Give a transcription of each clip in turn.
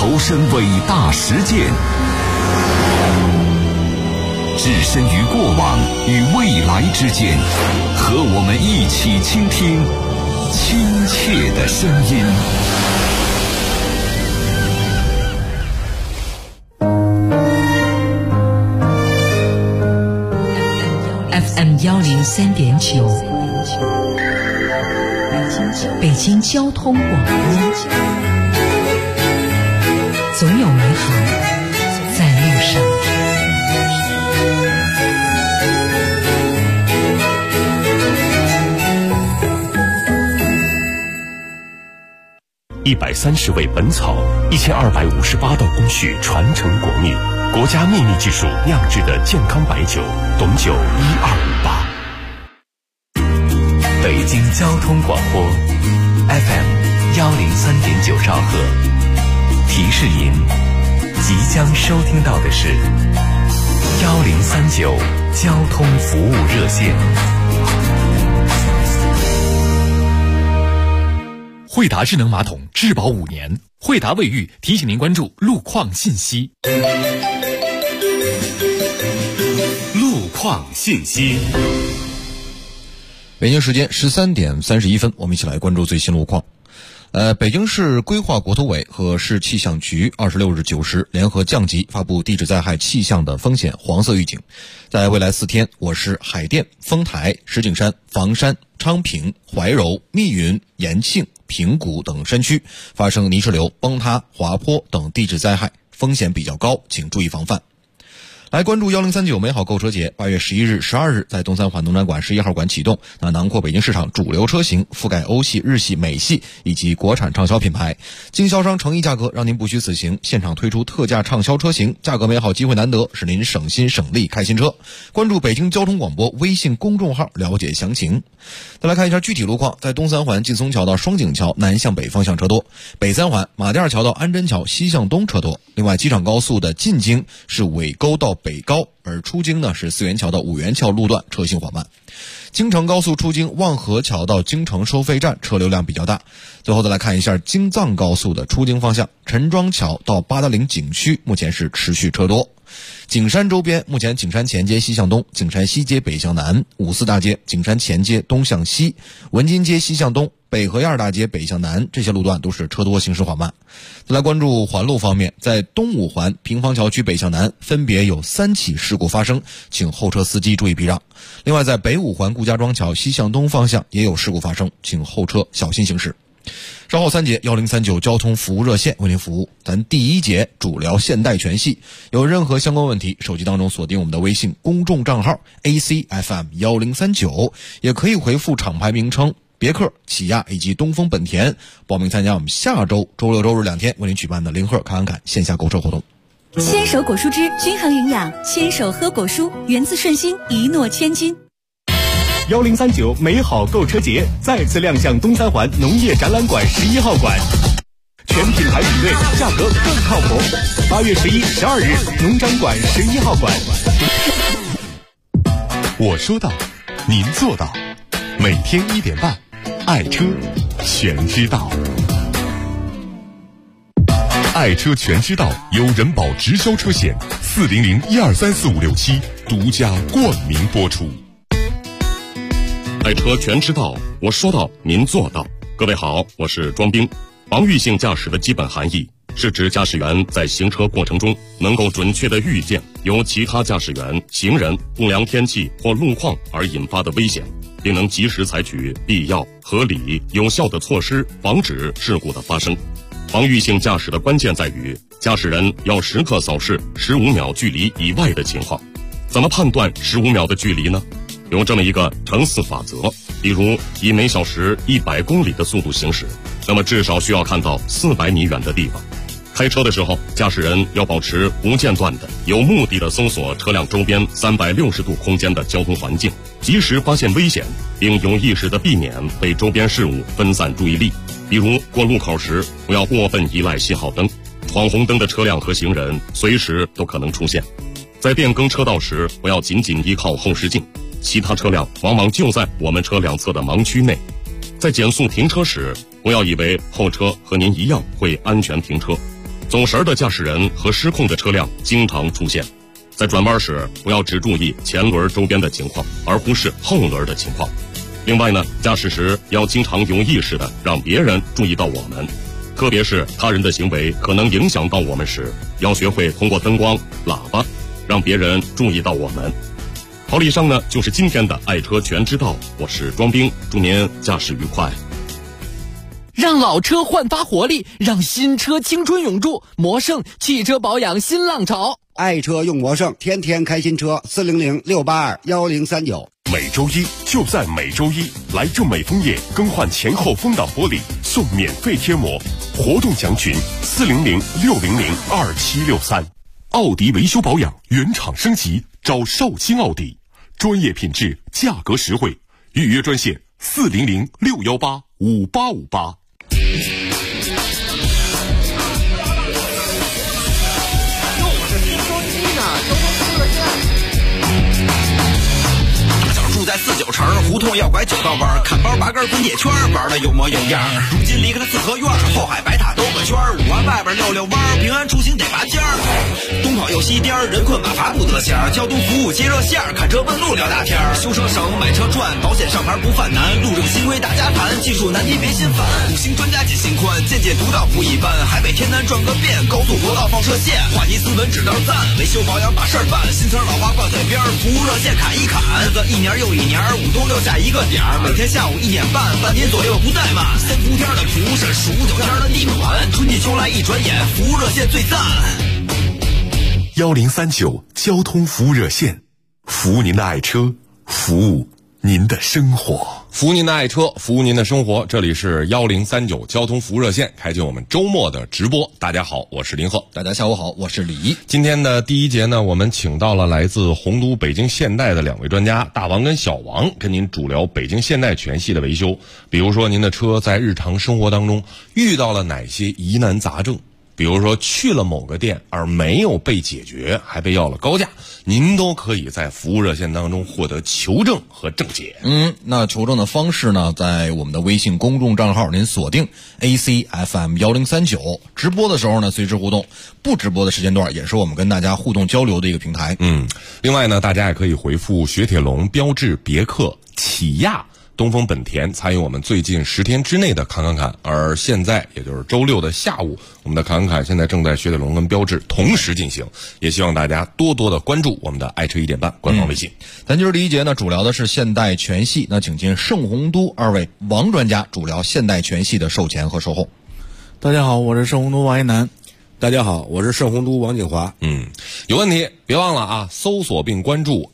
投身伟大实践，置身于过往与未来之间，和我们一起倾听亲切的声音。 FM 103.9，北京交通广播，总有美好在路上。 130味本草，1258道工序传承国秘，国家秘密技术酿制的健康白酒，董酒1258。 北京交通广播 FM 103.9兆赫，提示您即将收听到的是1039交通服务热线。 惠达智能马桶质保5年，惠达卫浴提醒您关注路况信息。 路况信息。 北京时间13点31分，我们一起来关注最新路况。北京市规划国土委和市气象局26日9时联合降级发布地质灾害气象的风险黄色预警。在未来4天，我市海淀、丰台、石景山、房山、昌平、怀柔、密云、延庆、平谷等山区发生泥石流、崩塌、滑坡等地质灾害，风险比较高，请注意防范。来关注1039美好购车节，8月11日、12日在东三环农展馆11号馆启动，囊括北京市场主流车型，覆盖欧系、日系、美系以及国产畅销品牌，经销商诚意价格让您不虚此行，现场推出特价畅销车型，价格美好，机会难得，使您省心省力开新车。关注北京交通广播微信公众号了解详情。再来看一下具体路况，在东三环劲松桥到双井桥南向北方向车多，北三环马甸桥到安贞桥西向东车多。另外，机场高速的进京是尾沟到北高，而出京呢是四元桥到五元桥路段车行缓慢。京承高速出京望河桥到京承收费站车流量比较大。最后再来看一下京藏高速的出京方向，陈庄桥到八达岭景区目前是持续车多。景山周边目前景山前街西向东、景山西街北向南、五四大街、景山前街东向西、文津街西向东、北河沿大街北向南，这些路段都是车多，行驶缓慢。再来关注环路方面，在东五环平房桥区北向南分别有3起事故发生，请后车司机注意避让。另外，在北五环顾家庄桥西向东方向也有事故发生，请后车小心行驶。稍后3节1039交通服务热线为您服务。咱第1节主聊现代全系，有任何相关问题，手机当中锁定我们的微信公众账号 ACFM1039，也可以回复厂牌名称别克、起亚以及东风本田，报名参加我们下周周六周日2天为您举办的零赫侃侃线下购车活动。 牵手果蔬汁均衡营养，牵手喝果蔬，源自顺心，一诺千金。 1039美好购车节再次亮相东三环农业展览馆11号馆，全品牌比对，价格更靠谱。8月11、12日农展馆11号馆。我说到，您做到，每天1点半，爱车全知道。爱车全知道由人保直销车险400123456独家冠名播出。爱车全知道，我说到，您做到。各位好，我是庄兵。防御性驾驶的基本含义是指驾驶员在行车过程中能够准确地预见由其他驾驶员、行人、不良天气或路况而引发的危险，并能及时采取必要、合理、有效的措施，防止事故的发生。防御性驾驶的关键在于驾驶人要时刻扫视15秒距离以外的情况。怎么判断15秒的距离呢？有这么一个乘4法则，比如以每小时100公里的速度行驶，那么至少需要看到400米远的地方。开车的时候，驾驶人要保持不间断的、有目的的搜索车辆周边360度空间的交通环境，及时发现危险，并有意识地避免被周边事物分散注意力。比如过路口时，不要过分依赖信号灯，闯红灯的车辆和行人随时都可能出现。在变更车道时，不要仅仅依靠后视镜，其他车辆往往就在我们车两侧的盲区内。在减速停车时，不要以为后车和您一样会安全停车， 走神的驾驶人和失控的车辆经常出现。在转弯时，不要只注意前轮周边的情况，而忽视后轮的情况。另外呢，驾驶时要经常有意识的让别人注意到我们，特别是他人的行为可能影响到我们时，要学会通过灯光、喇叭让别人注意到我们。好了，以上呢就是今天的爱车全知道，我是庄兵，祝您驾驶愉快。 让老车焕发活力，让新车青春永驻。魔胜汽车保养新浪潮， 爱车用魔胜，天天开新车。400-682-1039。 每周一就在每周一，来正美枫叶更换前后风挡玻璃，送免费贴膜。活动详询400-600-2763。奥迪维修保养原厂升级，找绍兴奥迪，专业品质，价格实惠。预约专线400-618-5858。 在49城胡同要拐9道弯，看包拔根滚铁圈，玩的有模有样。如今离开了四合院，后海白塔兜个圈，5环外边溜弯，平安出行得拔尖儿。东跑又西颠，人困马乏不得闲。交通服务接热线，看车问路聊大天。修车省，买车赚，保险上牌不犯难。路政新规大家谈，技术难题别心烦。5星专家解心宽，见解独到不一般。海北天南转个遍，高速国道放射线。话题斯文指道赞，维修保养把事儿办。新词老话挂嘴边，服务热线砍一砍。一年又一年，5都留下一个点儿，每天下午1点半，半年左右不怠慢。3伏天的蒲是数9天的地暖，春季秋来一转眼，服务热线最赞。 1039交通服务热线，服务您的爱车，服务您的生活。 服务您的爱车，服务您的生活。这里是1039交通服务热线，开启我们周末的直播。大家好，我是林鹤。 大家下午好，我是李一。 今天的第一节呢，我们请到了来自洪都北京现代的2位专家，大王跟小王，跟您主聊北京现代全系的维修。比如说您的车在日常生活当中遇到了哪些疑难杂症，比如说去了某个店而没有被解决，还被要了高价，您都可以在服务热线当中获得求证和正解。 那求证的方式呢，在我们的微信公众账号您锁定 ACFM1039，直播的时候呢随时互动，不直播的时间段也是我们跟大家互动交流的一个平台。 另外呢，大家也可以回复雪铁龙、标致、别克、起亚、东风本田参与我们最近10天之内的侃侃侃。而现在也就是周6的下午，我们的侃侃侃现在正在雪铁龙跟标致同时进行，也希望大家多多的关注我们的爱车1点半官方微信。 咱今儿第一节呢，主聊的是现代全系，那请进盛洪都2位王专家主聊现代全系的售前和售后。 大家好，我是盛洪都王一楠。 大家好，我是盛洪都王景华。 有问题别忘了啊，搜索并关注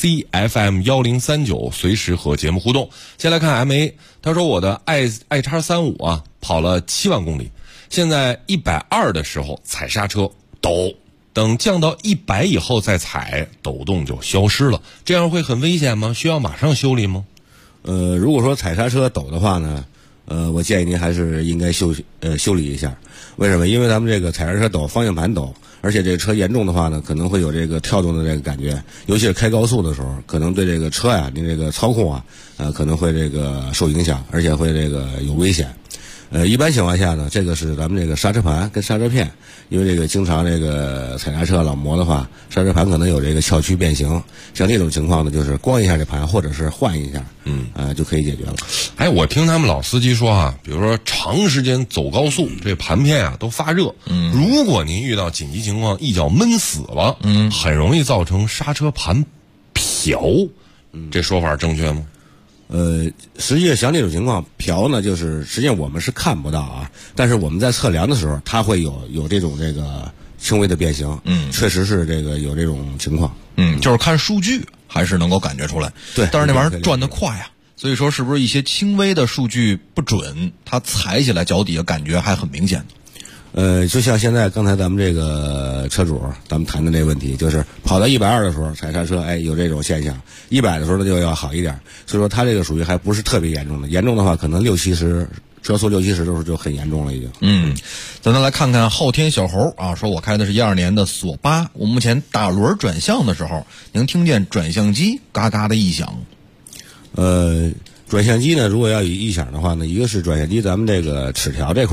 ACFM1039，随时和节目互动。先来看 MA， 他说我的i35啊跑了7万公里，现在120的时候踩刹车抖，等降到100以后再踩，抖动就消失了，这样会很危险吗？需要马上修理吗？ 如果说踩刹车抖的话呢，我建议您还是应该修理一下。为什么？因为咱们这个踩刹车抖，方向盘抖，而且这个车严重的话呢，可能会有这个跳动的这个感觉，尤其是开高速的时候，可能对这个车呀，您这个操控啊，可能会这个受影响，而且会这个有危险。一般情况下呢，这个是咱们这个刹车盘跟刹车片，因为这个经常这个踩刹车老磨的话，刹车盘可能有这个翘曲变形，像这种情况呢，就是光一下这盘，或者是换一下，就可以解决了。 我听他们老司机说啊，比如说长时间走高速，这盘片啊都发热，如果您遇到紧急情况一脚闷死了，很容易造成刹车盘漂，这说法正确吗？ 实际上像这种情况漂呢，就是实际上我们是看不到啊，但是我们在测量的时候，它会有这种这个轻微的变形，确实是这个有这种情况， 就是看数据还是能够感觉出来。 对， 但是那玩意儿转得快呀，所以说是不是一些轻微的数据不准，它踩起来脚底下感觉还很明显。 就像现在刚才咱们这个车主咱们谈的这个问题，就是跑到120的时候踩刹车，有这种现象，100的时候呢就要好一点，所以说它这个属于还不是特别严重的，严重的话可能60-70车速60-70的时候就很严重了已经。 咱来看看昊天小猴啊，说我开的是12年的索8，我目前打轮转向的时候，能听见转向机嘎嘎的异响。 转向机呢，如果要有异响的话呢，一个是转向机咱们这个齿条这块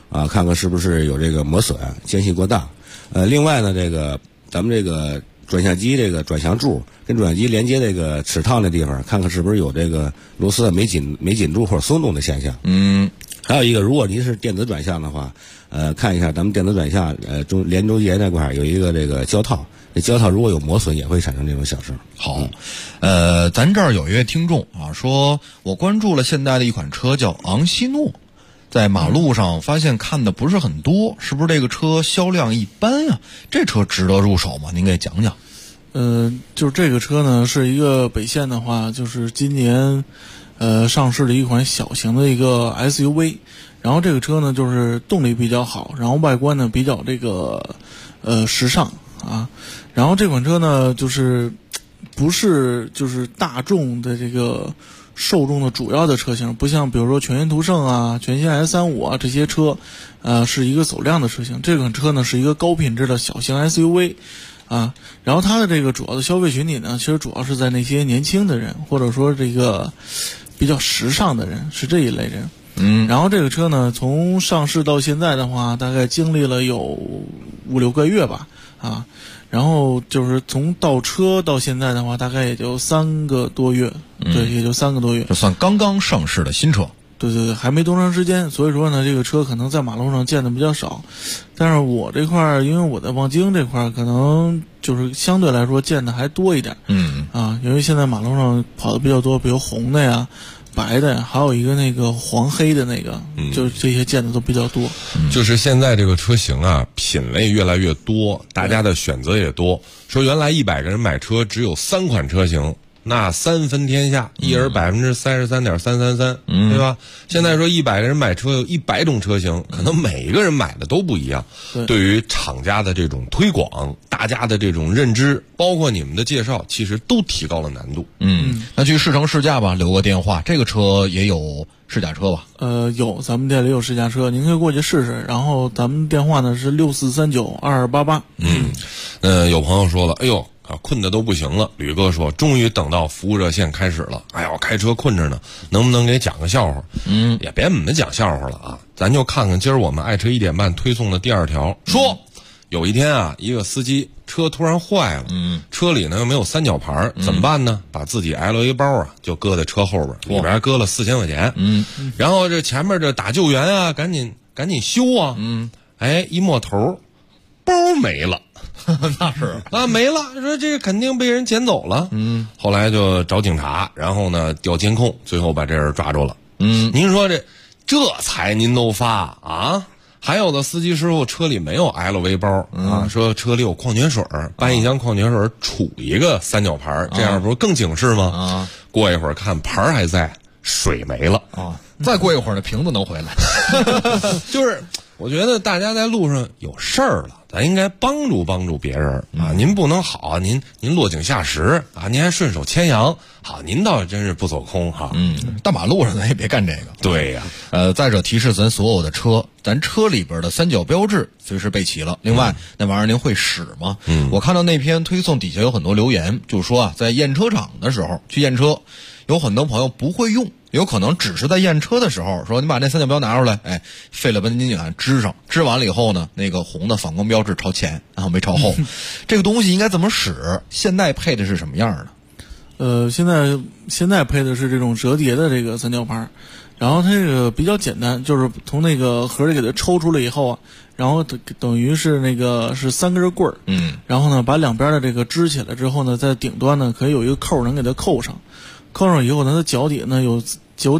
看看是不是有这个磨损、间隙过大。另外呢，这个咱们这个转向机这个转向柱跟转向机连接这个齿套那地方，看看是不是有这个螺丝没紧住或者松动的现象。还有一个，如果您是电子转向的话，看一下咱们电子转向连轴节那块有一个这个胶套，这胶套如果有磨损也会产生这种响声。 好，咱这儿有一位听众啊，说我关注了现代的一款车叫昂希诺，在马路上发现看的不是很多，是不是这个车销量一般啊？这车值得入手吗？您给讲讲。 就是这个车呢，是一个北线的话，就是今年上市的一款小型的一个 SUV， 然后这个车呢就是动力比较好，然后外观呢比较这个时尚啊，然后这款车呢就是不是就是大众的这个受众的主要的车型，不像比如说全新途胜啊、全新 S35啊这些车，是一个走量的车型。这款车呢是一个高品质的小型 SUV。然后它的这个主要的消费群体呢，其实主要是在那些年轻的人，或者说这个比较时尚的人，是这一类人。然后这个车呢，从上市到现在的话，大概经历了有5-6个月吧，然后就是从倒车到现在的话，大概也就3个多月，对，也就3个多月， 这算刚刚上市的新车。 对，还没多长时间，所以说呢，这个车可能在马路上见的比较少。但是我这块儿，因为我在望京这块儿，可能就是相对来说见的还多一点。因为现在马路上跑的比较多，比如红的呀、白的呀，还有一个那个黄黑的那个，就是这些见的都比较多。 就是现在这个车型啊，品类越来越多，大家的选择也多。说原来100个人买车只有3款车型。那3分天下，一人33.333%，对吧？现在说100个人买车有100种车型，可能每一个人买的都不一样。对于厂家的这种推广，大家的这种认知，包括你们的介绍，其实都提高了难度。 那去试乘试驾吧，留个电话。这个车也有试驾车吧？ 有，咱们店里有试驾车，您可以过去试试。然后咱们电话呢是64392288。 有朋友说了，哎呦。困得都不行了，吕哥说终于等到服务热线开始了。哎呀，我开车困着呢，能不能给讲个笑话？也别我们讲笑话了啊，咱就看看今儿我们爱车1点半推送的第2条，说有一天啊，一个司机车突然坏了，车里呢又没有3角牌，怎么办呢？把自己 LA 包啊就搁在车后边，里边搁了4000块钱，然后这前面这打救援啊，赶紧修啊，一摸头，包没了。 那是没了，说这个肯定被人捡走了。后来就找警察，然后呢调监控，最后把这人抓住了。您说这财您都发啊？还有的司机师傅车里没有 LV 包说车里有矿泉水，搬一箱矿泉水杵一个3角牌，这样不是更警示吗？过一会儿看牌还在，水没了再过一会儿呢瓶子能回来。 就是我觉得大家在路上有事儿了，咱应该帮助别人啊！您不能好啊，您落井下石啊，您还顺手牵羊，好，您倒真是不走空哈。 大马路上咱也别干这个。 对呀， 再者提示咱所有的车，咱车里边的3角标志随时备齐了。另外，那玩意儿您会使吗？我看到那篇推送底下有很多留言，就说啊，在验车场的时候去验车，有很多朋友不会用。有可能只是在验车的时候说你把那3角标拿出来，费了本劲给支上，支完了以后呢，那个红的反光标志朝前，然后没朝后。这个东西应该怎么使？现在配的是什么样的？ 现在配的是这种折叠的这个3角牌，然后它这个比较简单，就是从那个盒里给它抽出来以后啊，然后等于是那个是3根棍儿，然后呢把两边的这个支起来之后呢，在顶端呢可以有一个扣能给它扣上。扣上以后呢，它脚底呢有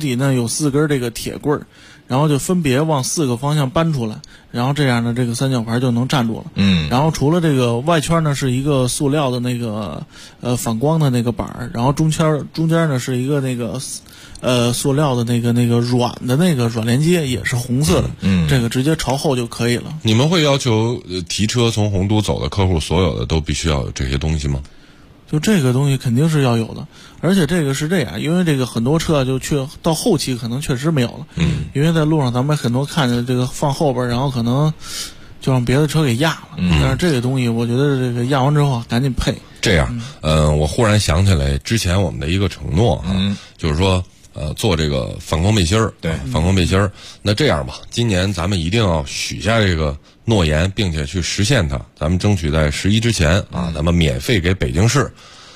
4根这个铁棍儿，然后就分别往4个方向搬出来，然后这样呢，这个3角牌就能站住了。然后除了这个外圈呢是一个塑料的那个反光的那个板，然后中间呢是一个那个塑料的那个软的那个软连接，也是红色的。这个直接朝后就可以了。 你们会要求提车从洪都走的客户所有的都必须要有这些东西吗？ 就这个东西肯定是要有的，而且这个是这样，因为这个很多车就到后期可能确实没有了，因为在路上咱们很多看见这个放后边，然后可能就让别的车给压了。但是这个东西，我觉得这个压完之后赶紧配。 这样，我忽然想起来之前我们的一个承诺啊，就是说， 做这个反光背心儿， 对， 反光背心儿。那这样吧，今年咱们一定要许下这个诺言，并且去实现它。咱们争取在11之前啊，咱们免费给北京市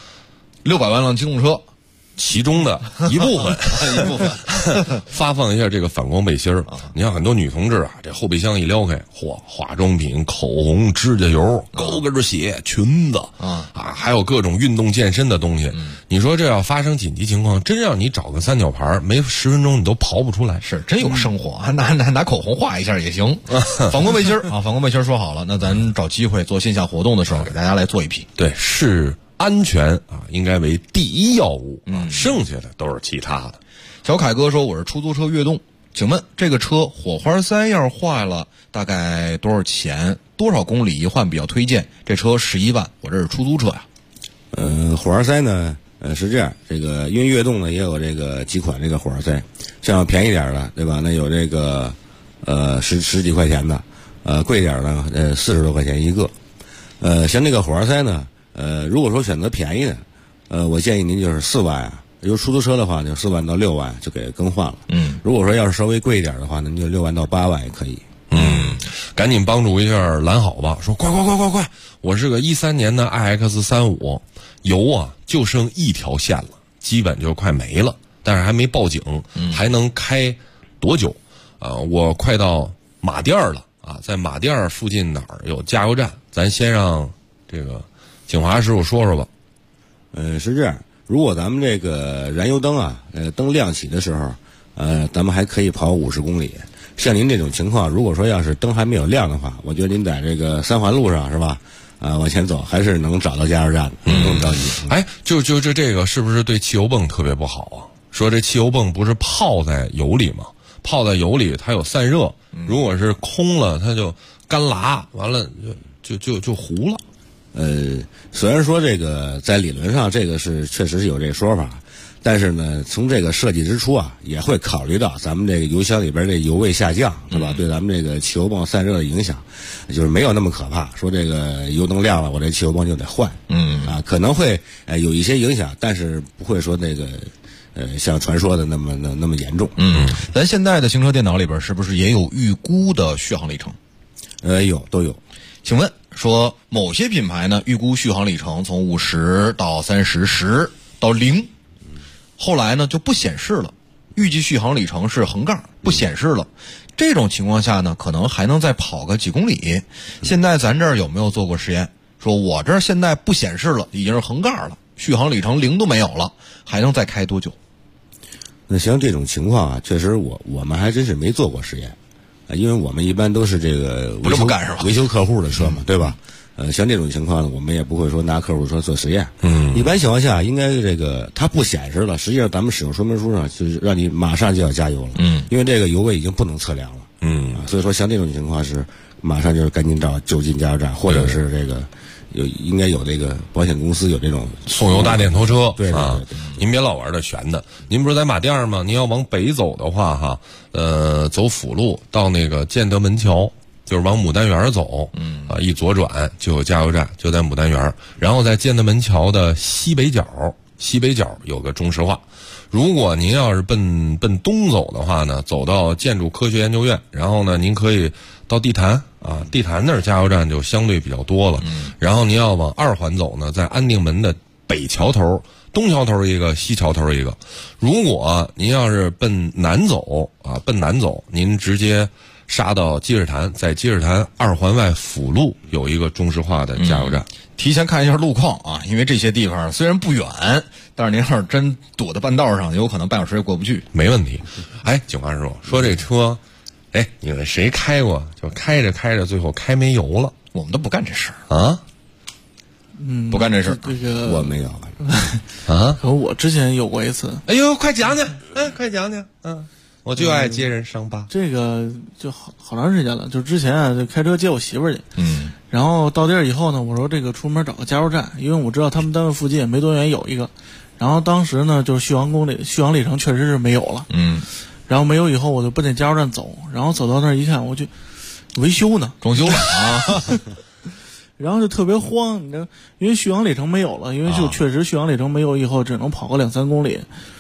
600万辆机动车。 其中的一部分发放一下这个反光背心儿。你看很多女同志啊，这后备箱一撩开，嚯，化妆品、口红、指甲油、高跟鞋、裙子还有各种运动健身的东西。你说这要发生紧急情况，真让你找个三角牌，没10分钟你都刨不出来。 是真有生活，拿口红画一下也行。反光背心儿啊，反光背心儿说好了，那咱找机会做线下活动的时候，给大家来做一批。 对，是。安全啊，应该为第一要务，剩下的都是其他的。 小凯哥说：“我是出租车悦动，请问这个车火花塞要是坏了，大概多少钱？多少公里一换比较推荐？这车11万，我这是出租车呀。” 火花塞呢，是这样，这个因为悦动呢也有这个几款这个火花塞，像便宜点的，对吧？那有这个十几块钱的，贵点呢40多块钱一个。像这个火花塞呢。如果说选择便宜的，我建议您就是4万啊。有出租车的话，就4万到6万就给更换了。如果说要是稍微贵一点的话呢，您就6万到8万也可以。 赶紧帮助一下蓝好吧，说快！我是个13年的 iX35，油啊就剩一条线了，基本就快没了，但是还没报警，还能开多久？我快到马甸了啊，在马甸附近哪儿有加油站？咱先让这个。景华师傅说说吧。 是这样，如果咱们这个燃油灯啊，灯亮起的时候，咱们还可以跑50公里。像您这种情况，如果说要是灯还没有亮的话，我觉得您在这个3环路上是吧？往前走还是能找到加油站的，不用着急。 就这个是不是对汽油泵特别不好啊？说这汽油泵不是泡在油里吗？泡在油里它有散热，如果是空了，它就干拉，完了就糊了。 虽然说这个在理论上这个是确实是有这个说法，但是呢，从这个设计之初啊，也会考虑到咱们这个油箱里边这油位下降，对吧？对咱们这个汽油泵散热的影响，就是没有那么可怕。说这个油灯亮了，我这汽油泵就得换，可能会有一些影响，但是不会说那个像传说的那么严重。 咱现在的行车电脑里边是不是也有预估的续航里程？ 都有。 请问说某些品牌呢，预估续航里程从50到30、10到0，后来呢就不显示了，预计续航里程是横杠不显示了。这种情况下呢，可能还能再跑个几公里。现在咱这儿有没有做过实验？说我这儿现在不显示了，已经是横杠了，续航里程0都没有了，还能再开多久？ 那像这种情况啊，确实我们还真是没做过实验。因为我们一般都是这个不这么干是吧？ 维修客户的车嘛，对吧？像这种情况呢，我们也不会说拿客户车做实验。一般情况下，应该这个它不显示了，实际上咱们使用说明书上就是让你马上就要加油了。因为这个油位已经不能测量了。所以说像这种情况是马上就是赶紧找就近加油站，或者是这个应该有这个保险公司有这种送油大电头车。 对。 您别老玩这悬的。您不是在马甸吗？您要往北走的话哈，走辅路到那个建德门桥，就是往牡丹园走。一左转就有加油站，就在牡丹园。然后在建德门桥的西北角有个中石化。如果您要是奔东走的话呢，走到建筑科学研究院，然后呢您可以到地坛啊，地坛那儿加油站就相对比较多了。然后您要往2环走呢，在安定门的北桥头、东桥头一个，西桥头一个。如果您要是奔南走，您直接杀到积水潭，在积水潭2环外辅路有一个中石化的加油站。 提前看一下路况啊，因为这些地方虽然不远，但是您要是真堵在半道上，有可能半小时也过不去。 没问题。警官师傅说这车，你们谁开过？就开着，最后开没油了。 我们都不干这事儿啊。 不干这事儿。 这个我没有啊。 可我之前有过一次。 哎呦，快讲讲，快讲讲。我就爱揭人伤疤。 这个就好长时间了，就之前啊，就开车接我媳妇儿去。然后到地儿以后呢，我说这个出门找个加油站，因为我知道他们单位附近没多远有一个。然后当时呢，就是续航里程确实是没有了。然后没有以后，我就奔那加油站走，然后走到那儿一看，我就维修呢， 装修了啊。 然后就特别慌，你知道，因为续航里程没有了，因为就确实续航里程没有以后，只能跑个2-3公里。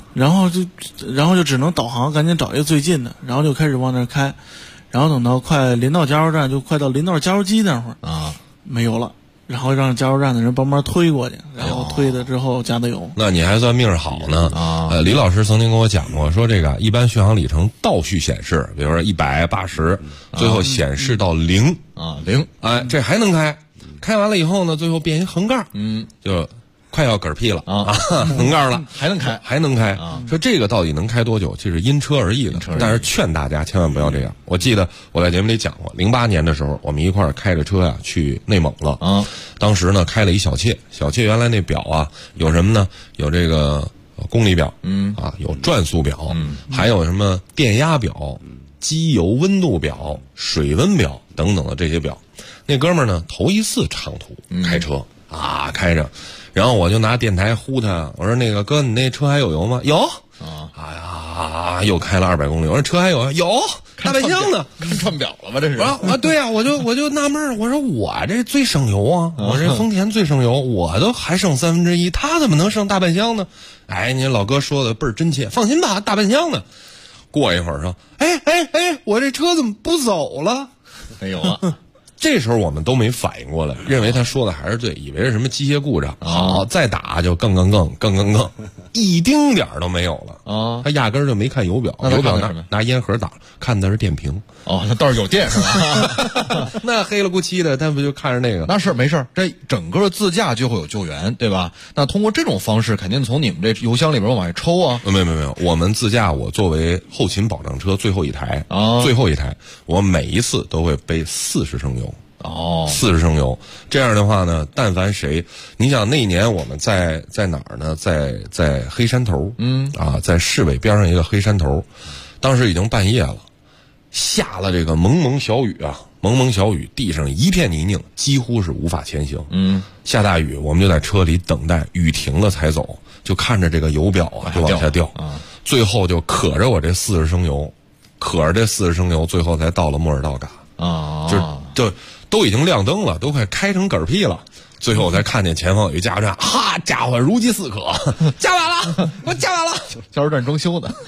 然后就只能导航，赶紧找一个最近的，然后就开始往那儿开，然后等到快临到加油站，就快到临到加油机那会儿啊， 没油了。然后让加油站的人帮忙推过去，然后推的之后加的油。 那你还算命好呢啊！李老师曾经跟我讲过，说这个一般续航里程倒序显示，比如说180，最后显示到0 啊0， 哎，这还能开，开完了以后呢，最后变一横杠，就快要嗝屁了啊，横杠了， 还能开啊！说这个到底能开多久，这是因车而异的，但是劝大家千万不要这样。我记得我在节目里讲过，08年的时候，我们一块儿开着车呀去内蒙了啊。当时呢开了一小切原来那表啊有什么呢？有这个公里表，有转速表，还有什么电压表、机油温度表、水温表等等的这些表。那哥们儿呢头一次长途开车啊，开着。然后我就拿电台呼他，我说那个哥，你那车还有油吗？有啊，哎呀，又开了200公里。我说车还有大半箱呢， 看串表了吧？这是啊，对呀，我就纳闷，我说我这最省油啊，我这丰田最省油，我都还剩1/3，他怎么能剩大半箱呢？哎，你老哥说的倍儿真切，放心吧，大半箱呢。过一会儿说，哎，我这车怎么不走了？ 没有了。 这时候我们都没反应过来，认为他说的还是对，以为是什么机械故障。好，再打就更，一丁点儿都没有了啊！他压根儿就没看油表，油表拿烟盒打，看的是电瓶。 哦，那倒是有电是吧？ 那黑了咕叽的，他不就看着那个？ 那是没事，这整个自驾就会有救援，对吧？那通过这种方式，肯定从你们这油箱里边往外抽啊。 没有，我们自驾，我作为后勤保障车最后一台，我每一次都会备40升油。40升油，这样的话呢，但凡谁，你想那一年我们在哪儿呢？在黑山头，在市委边上一个黑山头，当时已经半夜了，下了这个蒙蒙小雨，地上一片泥泞，几乎是无法前行。下大雨，我们就在车里等待雨停了才走，就看着这个油表啊就往下掉，最后就可着我这40升油，最后才到了莫尔道嘎啊，就都已经亮灯了，都快开成嗝屁了。最后我才看见前方有一加油站，哈家伙如饥似渴，加完了，我加完了， 加油站装修的。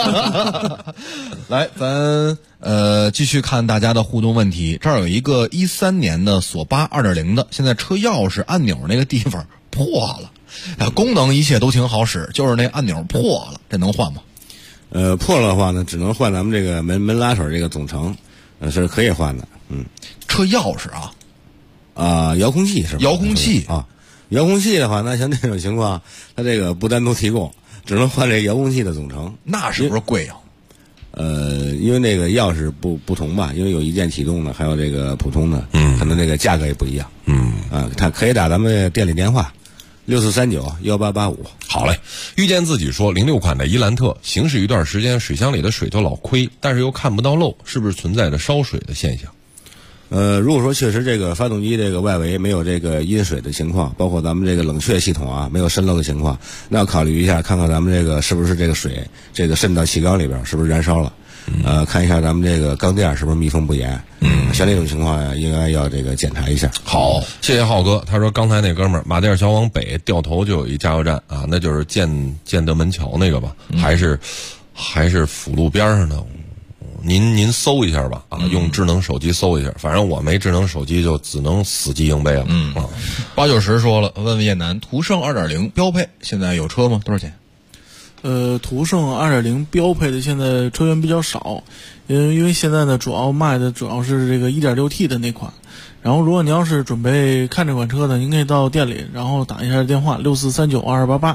来，咱继续看大家的互动问题。这儿有一个13年的索八 2.0 的，现在车钥匙按钮那个地方破了，功能一切都挺好使，就是那按钮破了，这能换吗？ 破了的话呢，只能换咱们这个门拉手这个总成，是可以换的。 车钥匙遥控器是吧？ 遥控器啊，遥控器的话，那像这种情况，它这个不单独提供，只能换这个遥控器的总成。 那是不是贵啊？ 因为那个钥匙不同吧，因为有一键启动的，还有这个普通的，可能这个价格也不一样。它可以打咱们店里电话64391885。 好嘞，遇见自己说06款的伊兰特行驶一段时间，水箱里的水就老亏，但是又看不到漏，是不是存在着烧水的现象？ 如果说确实这个发动机这个外围没有这个阴水的情况，包括咱们这个冷却系统啊没有渗漏的情况，那要考虑一下，看看咱们这个是不是这个水这个渗到气缸里边是不是燃烧了，看一下咱们这个钢垫是不是密封不严，像这种情况呀，应该要这个检查一下。 好，谢谢浩哥。他说刚才那哥们儿马甸桥往北掉头就有一加油站啊，那就是建德门桥那个吧，还是辅路边上的。您搜一下吧啊，用智能手机搜一下，反正我没智能手机就只能死记硬背了。 890说了，问问叶楠，途胜 2.0 标配现在有车吗？多少钱？ 途胜 2.0 标配的现在车源比较少，因为现在呢主要卖的主要是这个 1.6T 的那款。然后如果你要是准备看这款车呢，您可以到店里，然后打一下电话64392288。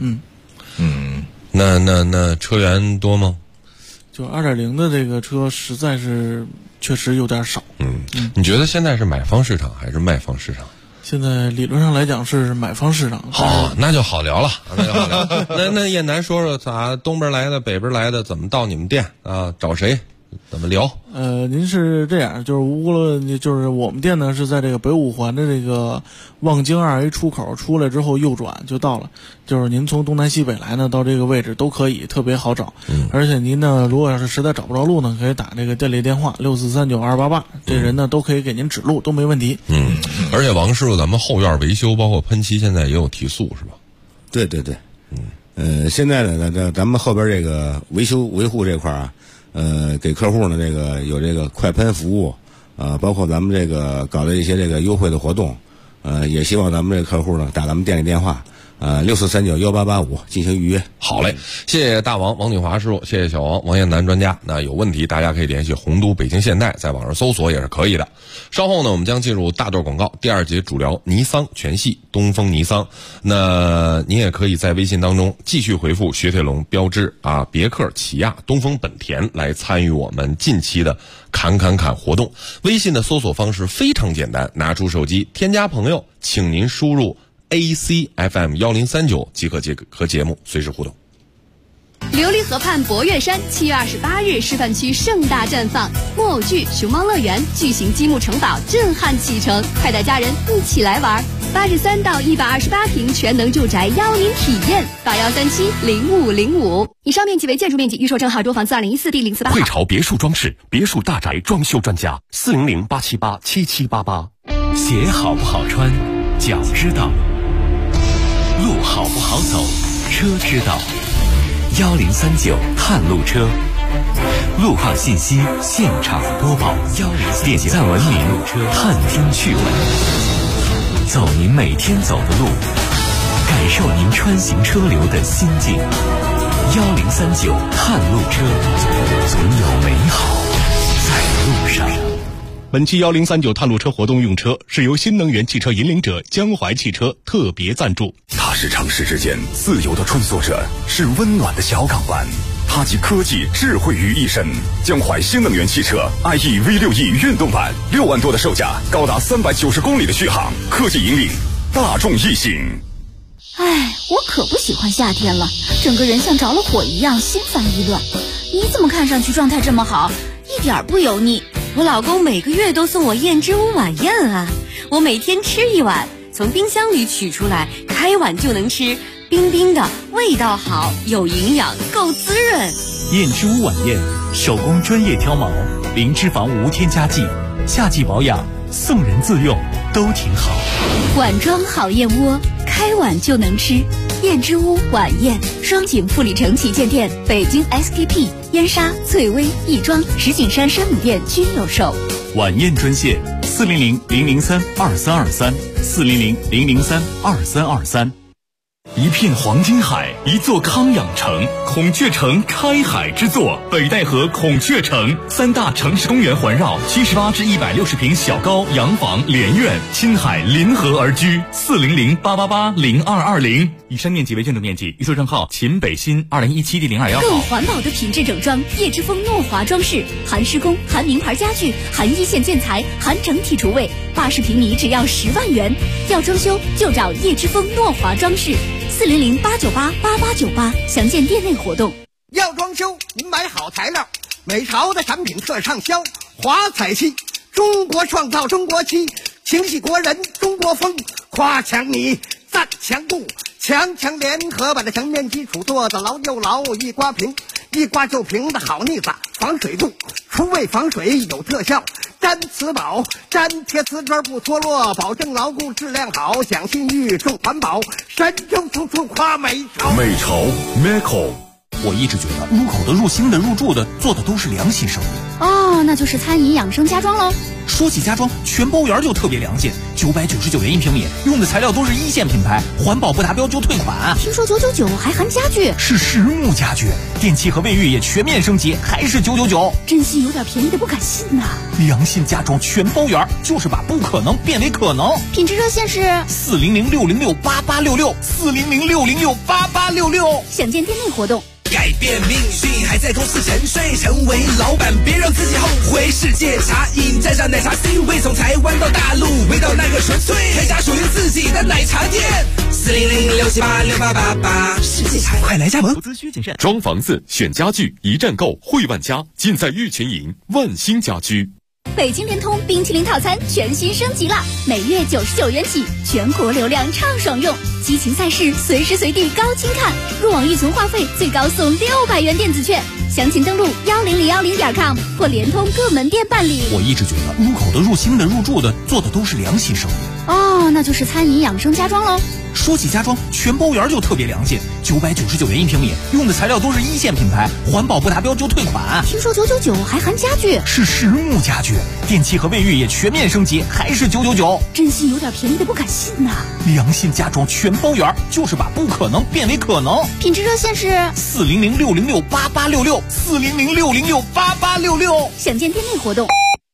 那车源多吗？ 就 2.0 的这个车实在是确实有点少。 你觉得现在是买方市场还是卖方市场？ 现在理论上来讲是买方市场。 好，那就好聊了。那叶楠说说咋东边来的北边来的怎么到你们店啊？找谁？怎么聊？ 您是这样，就是无论就是我们店呢是在这个北五环的这个望京2A 出口出来之后右转就到了，就是您从东南西北来呢到这个位置都可以，特别好找。而且您呢如果要是实在找不着路呢，可以打这个店里电话64392288，这人呢都可以给您指路，都没问题。 而且王师傅咱们后院维修包括喷漆现在也有提速是吧？ 对。 现在呢，咱们后边这个维修维护这块啊，给客户呢这个有这个快喷服务，包括咱们这个搞的一些这个优惠的活动，也希望咱们这个客户呢打咱们店里电话，64391885进行预约。 好嘞，谢谢大王王女华师傅，谢谢小王王艳楠专家。那有问题大家可以联系洪都北京现代，在网上搜索也是可以的。稍后呢，我们将进入大段广告，第二节主聊尼桑全系东风尼桑。那您也可以在微信当中继续回复雪铁龙、标致啊、别克、起亚、东风本田来参与我们近期的砍活动。微信的搜索方式非常简单，拿出手机添加朋友，请您输入ACFM 1039即可和节目随时互动。 琉璃河畔博悦山7月28日示范区盛大绽放，木偶剧、熊猫乐园、巨型积木城堡震撼启程，快带家人一起来玩。83到128平全能住宅邀您体验，81370505。以上面积为建筑面积，预售证号多房4214第048号。 汇潮别墅装饰，别墅大宅装修专家，400-878-7788。 鞋好不好穿，脚知道；路好不好走，车知道。1039探路车，路况信息现场播报，点赞文明，探听趣闻，走您每天走的路，感受您穿行车流的心境。1039探路车，总有美好在路上。 本期1039探路车活动用车是由新能源汽车引领者江淮汽车特别赞助。 它是城市之间自由的穿梭者，是温暖的小港湾。它集科技智慧于一身。江淮新能源汽车 IE V6E 运动版，6万多的售价，高达390公里的续航，科技引领大众异性。 哎，我可不喜欢夏天了，整个人像着了火一样，心烦意乱。你怎么看上去状态这么好，一点不油腻？ 我老公每个月都送我燕之屋晚宴啊，我每天吃一碗，从冰箱里取出来，开碗就能吃，冰冰的，味道好，有营养，够滋润。 燕之屋晚宴，手工专业挑毛，零脂肪无添加剂，夏季保养，送人自用都挺好。 碗装好燕窝，开碗就能吃。燕之屋晚宴，双井富力城旗舰店、北京 SKP、燕莎、翠微、亦庄、石景山山姆店均有售。 晚宴专线400-003-2323，400-003-2323。一片黄金海，一座康养城，孔雀城开海之作，北戴河孔雀城，3大城市公园环绕，78至160平小高洋房连院，亲海临河而居，400-888-0220。以上面积为建筑面积，预售证号秦北新2017第021号。 更环保的品质整装，叶之峰诺华装饰，含施工，含名牌家具，含一线建材，含整体厨卫，80平米只要10万元。要装修就找叶之峰诺华装饰，400-898-8898，详见店内活动。 要装修，您买好材料，美潮的产品特畅销，华彩漆，中国创造中国漆，情系国人中国风，夸墙你，赞墙布，墙联合把这墙面基础做得牢又牢，一刮平，一刮就平的好腻子，防水度，厨卫防水有特效，粘瓷宝，粘贴瓷砖不脱落，保证牢固质量好，讲信誉重环保，神州处处夸美潮。 美潮 Meco。 我一直觉得入口的、入心的、入住的做的都是良心生意。 哦，那就是餐饮养生家装喽。 说起家装，全包园就特别良心，999元1平米，用的材料都是一线品牌，环保不达标就退款。 听说999还含家具， 是实木家具，电器和卫浴也全面升级，还是999。 真心有点便宜的不敢信呐。 良心家装全包园，就是把不可能变为可能。 品质热线是 400-606-8866，400-606-8866。 详见店内活动。 改变命运还在公司沉睡，成为老板别让自己后悔。世界茶饮沾上奶茶 C 味，从台湾到大陆，味道那个纯粹，开家属于自己的奶茶店。400-678-6888，世界茶快来加盟。 投资需谨慎。装房子选家具，一站购汇万家，尽在玉群营万兴家居。 北京联通冰淇淋套餐全新升级了，每月99元起，全国流量畅爽用，激情赛事随时随地高清看，入网预存话费最高送600元电子券，详情登录10010.com 或联通各门店办理。 我一直觉得入口的、入心的、入住的做的都是良心生意。 哦，那就是餐饮养生家装喽。 说起家装，全包园就特别良心，999元1平米，用的材料都是1线品牌，环保不达标就退款。 听说999还含家具， 是实木家具，电器和卫浴也全面升级，还是999。 真心有点便宜的不敢信呐。 良心家装全包园，就是把不可能变为可能。 品质热线是 400-606-8866，400-606-8866。 详见店内活动。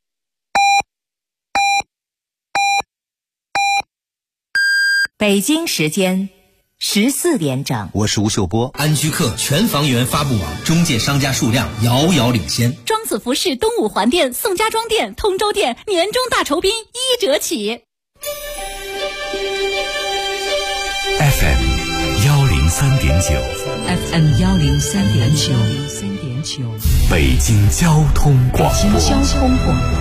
北京时间14点整， 我是吴秀波。安居客全房源发布网中介商家数量遥遥领先。 庄子服饰东五环店、宋家庄店、通州店年终大酬宾1折起。 FM 103.9 FM 103.9， 北京交通广播。 北京交通广播。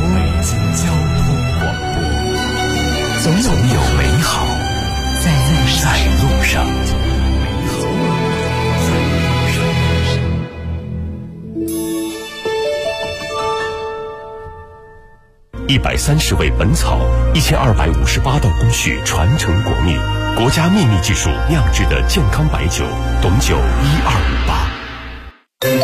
总有美好在路上。130味本草，1258道工序传承国秘，国家秘密技术酿制的健康白酒，董酒1258。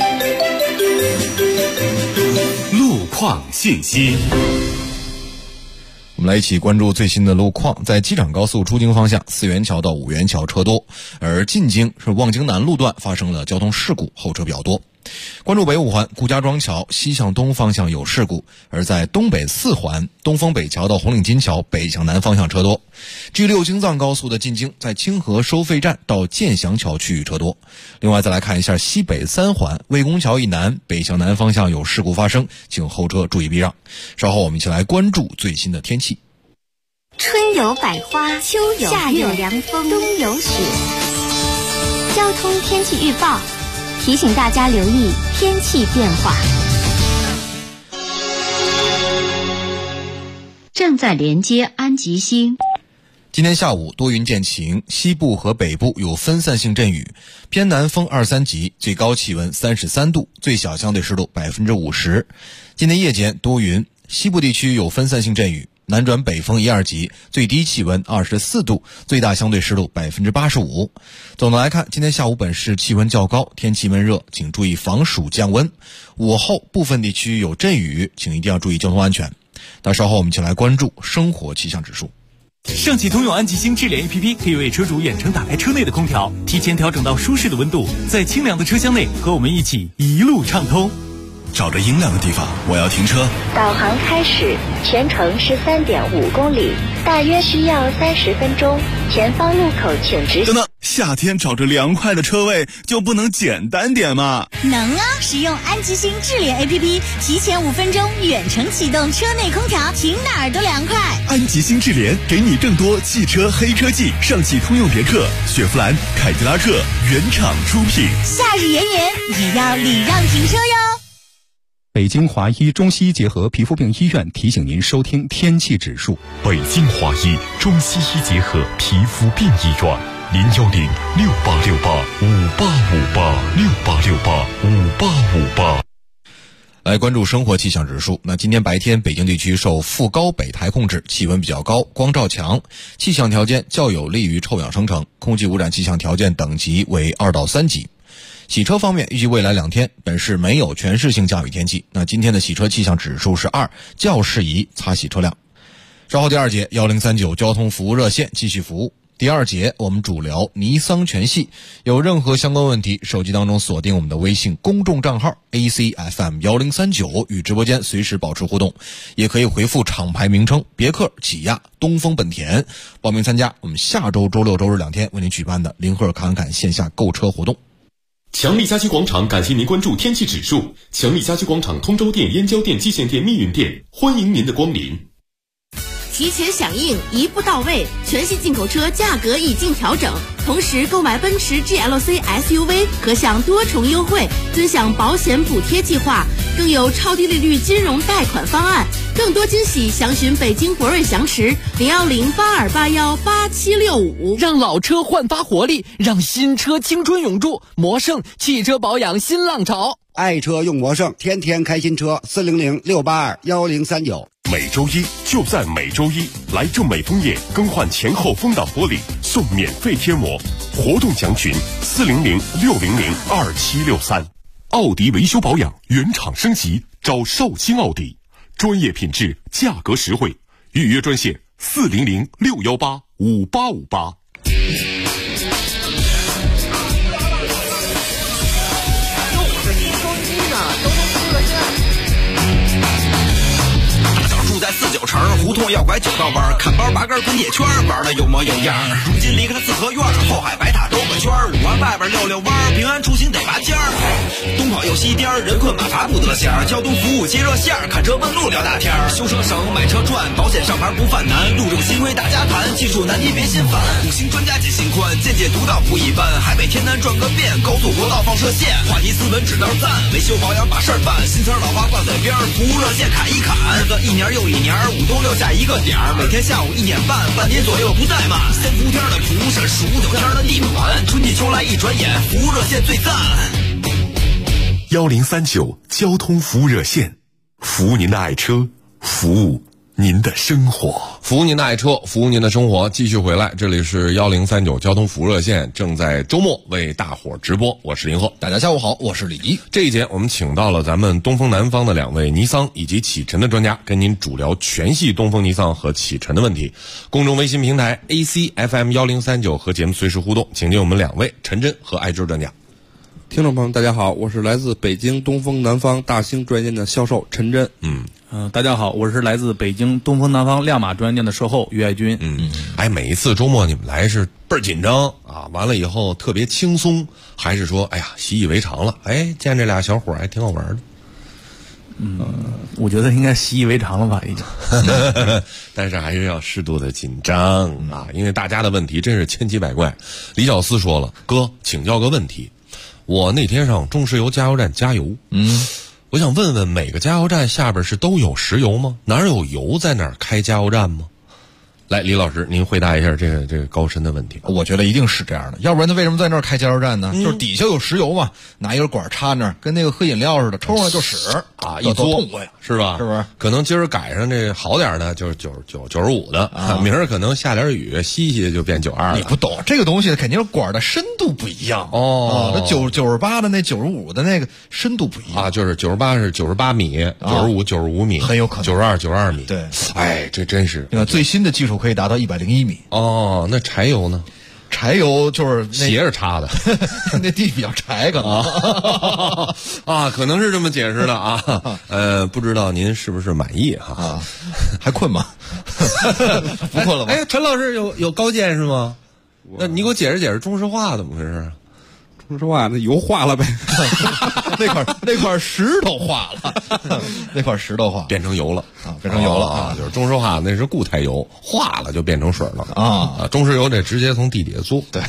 路况信息。 我们来一起关注最新的路况。在机场高速出京方向4元桥到5元桥车多，而进京是望京南路段发生了交通事故，后车比较多。关注北5环顾家庄桥西向东方向有事故，而在东北4环东风北桥到红领巾桥北向南方向车多。G6京藏高速的进京在清河收费站到建祥桥区域车多。另外再来看一下西北3环魏公桥以南北向南方向有事故发生，请后车注意避让。稍后我们一起来关注最新的天气。 春有百花，秋有夏有凉风，冬有雪。交通天气预报提醒大家留意天气变化。 正在连接安吉星。 今天下午多云见晴，西部和北部有分散性阵雨，偏南风2、3级，最高气温33度，最小相对湿度50%。今天夜间多云，西部地区有分散性阵雨，南转北风1、2级，最低气温24度，最大相对湿度85%。总的来看，今天下午本市气温较高，天气闷热，请注意防暑降温。午后部分地区有阵雨，请一定要注意交通安全。那稍后我们一起来关注生活气象指数。 上汽通用安吉星智联 APP 可以为车主远程打开车内的空调，提前调整到舒适的温度，在清凉的车厢内和我们一起一路畅通。 找着阴凉的地方，我要停车。 导航开始，全程13.5公里，大约需要30分钟。前方路口请直行。 等等，夏天找着凉快的车位就不能简单点吗？ 能啊！使用安吉星智联 APP， 提前5分钟远程启动车内空调，停哪儿都凉快。 安吉星智联给你更多汽车黑科技，上汽通用别克、雪佛兰、凯迪拉克原厂出品。 夏日炎炎，也要礼让停车哟。 北京华医中西医结合皮肤病医院提醒您收听天气指数。 北京华医中西医结合皮肤病医院，010-6868-5858，6868-5858。 来关注生活气象指数。那今天白天北京地区受副高北台控制，气温比较高，光照强，气象条件较有利于臭氧生成，空气污染气象条件等级为2到3级。洗车方面，预计未来2天本市没有全市性降雨天气。那今天的洗车气象指数是2，较适宜擦洗车辆。稍后第2节1039交通服务热线继续服务。第2节我们主聊尼桑全系，有任何相关问题，手机当中锁定我们的微信公众账号 ACFM 1039，与直播间随时保持互动，也可以回复厂牌名称别克、起亚、东风本田，报名参加我们下周周六周日2天为您举办的林赫侃侃线下购车活动。 强力家居广场感谢您关注天气指数。强力家居广场通州店、燕郊店、蓟县店、密云店，欢迎您的光临。 提前响应，一步到位，全系进口车价格已经调整，同时购买奔驰 GLC SUV 可享多重优惠，尊享保险补贴计划，更有超低利率金融贷款方案。更多惊喜，详询北京博瑞翔驰010-8281-8765。 让老车焕发活力，让新车青春永驻。魔盛汽车保养新浪潮， 爱车用魔盛，天天开新车。400-682-1039。 每周一就在每周一，来正美枫叶更换前后风挡玻璃。 送免费贴膜，活动详询400-600-2763。奥迪维修保养原厂升级，找绍兴奥迪，专业品质，价格实惠，预约专线400-618-5858。 住在49城，胡同要拐9道弯，看包拔根滚铁圈，玩的有模有样。如今离开了四合院，后海白塔兜个圈，5环外边溜溜弯，平安出行得拔尖儿。东跑又西颠，人困马乏不得闲，交通服务接热线，看车问路聊大天，修车省买车赚，保险上牌不犯难，路政新规大家谈，技术难题别心烦。5星专家解心宽，见解独到不一般，海北天南转个遍，高速国道放射线，话题斯文指道赞，维修保养把事儿办，新词老话挂嘴边，服务热线砍一砍，日子一年又一年，5东6下一个点儿，每天下午1点半，半年左右不怠慢。先伏天的蒲是数9天的地暖，春季秋来一转眼，服务热线最赞。 1039交通服务热线，服务您的爱车，服务您的生活， 服务您的爱车，服务您的生活。继续回来，这里是1039交通服务热线，正在周末为大伙直播。我是林鹤， 大家下午好，我是李毅。 这一节我们请到了咱们东风南方的2位尼桑以及启辰的专家，跟您主聊全系东风尼桑和启辰的问题。公众微信平台 ACFM1039 和节目随时互动，请进我们2位陈真和艾芝专家。 听众朋友们，大家好，我是来自北京东风南方大兴专业店的销售陈真。 大家好，我是来自北京东风南方亮马专业店的售后于爱军。 每一次周末你们来是倍儿紧张啊，完了以后特别轻松，还是说习以为常了？见这俩小伙还挺好玩的。 我觉得应该习以为常了吧，已经。 但是还是要适度的紧张啊，因为大家的问题真是千奇百怪。李小思说了，哥，请教个问题，我那天上中石油加油站加油，我想问问，每个加油站下边是都有石油吗？哪儿有油在哪儿开加油站吗？来，李老师，您回答一下这个高深的问题。 我觉得一定是这样的，要不然他为什么在那儿开加油站呢？就是底下有石油嘛，拿一根管插那儿，跟那个喝饮料似的，抽上来就使啊，一嘬痛快， 是吧？ 是不是？ 可能今儿赶上这好点的，就是95的啊，明儿可能下点雨，稀就变92了。 你不懂这个东西，肯定是管的深度不一样哦。那98的那95的那个深度不一样啊，就是98是98米，95米， 很有可能 92米。 对， 这真是。 你看最新的技术可以达到101米哦。那柴油呢？ 柴油就是斜着插的， 那地比较柴可能啊，可能是这么解释的啊。不知道您是不是满意哈？ 还困吗？不困了吗？ 陈老师有高见是吗？那你给我解释中石化怎么回事？ 中石化那油化了呗， 那块石头化了，那块石头化变成油了啊，变成油了啊， 就是中石化那是固态油，化了就变成水了啊。中石油这直接从地底下做， 对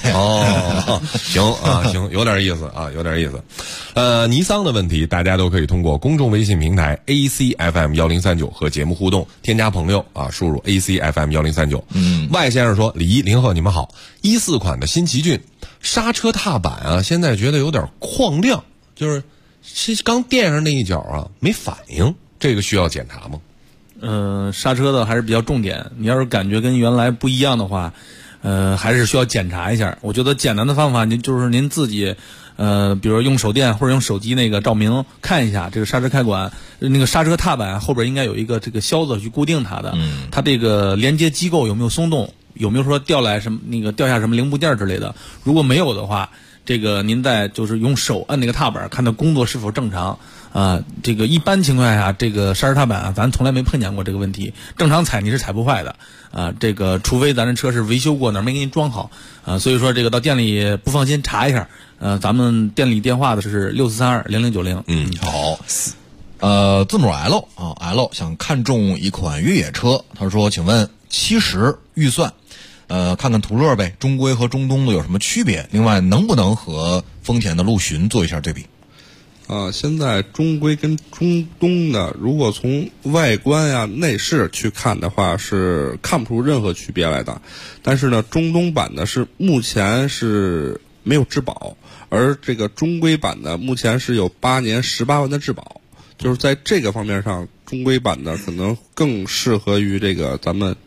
行，有点意思啊，有点意思。尼桑的问题大家都可以通过公众微信平台 ACFM1039和节目互动，添加朋友啊，输入 ACFM1039。外先生说，李一、林鹤你们好，14款的新奇骏刹车踏板啊，现在觉得有点旷亮，就是刚垫上那一脚啊没反应，这个需要检查吗？ 刹车的还是比较重点，你要是感觉跟原来不一样的话，还是需要检查一下。我觉得简单的方法，就是您自己比如用手电或者用手机那个照明看一下这个刹车开关，那个刹车踏板后边应该有一个这个销子去固定它的，它这个连接机构有没有松动，有没有说掉下什么零部件之类的。如果没有的话，这个您再就是用手按那个踏板，看它工作是否正常啊。这个一般情况下，这个刹车踏板咱从来没碰见过这个问题，正常踩你是踩不坏的啊。这个除非咱这车是维修过，哪儿没给你装好啊。所以说这个到店里不放心查一下，咱们店里电话的是64320090。 好。字母 L 啊 ，L 想看中一款越野车，他说，请问70预算，看看途乐呗，中规和中东的有什么区别？另外，能不能和丰田的陆巡做一下对比？ 现在中规跟中东的，如果从外观呀、内饰去看的话，是看不出任何区别来的。但是呢，中东版的是目前是没有质保，而这个中规版的目前是有8年18万的质保。就是在这个方面上，中规版的可能更适合于这个咱们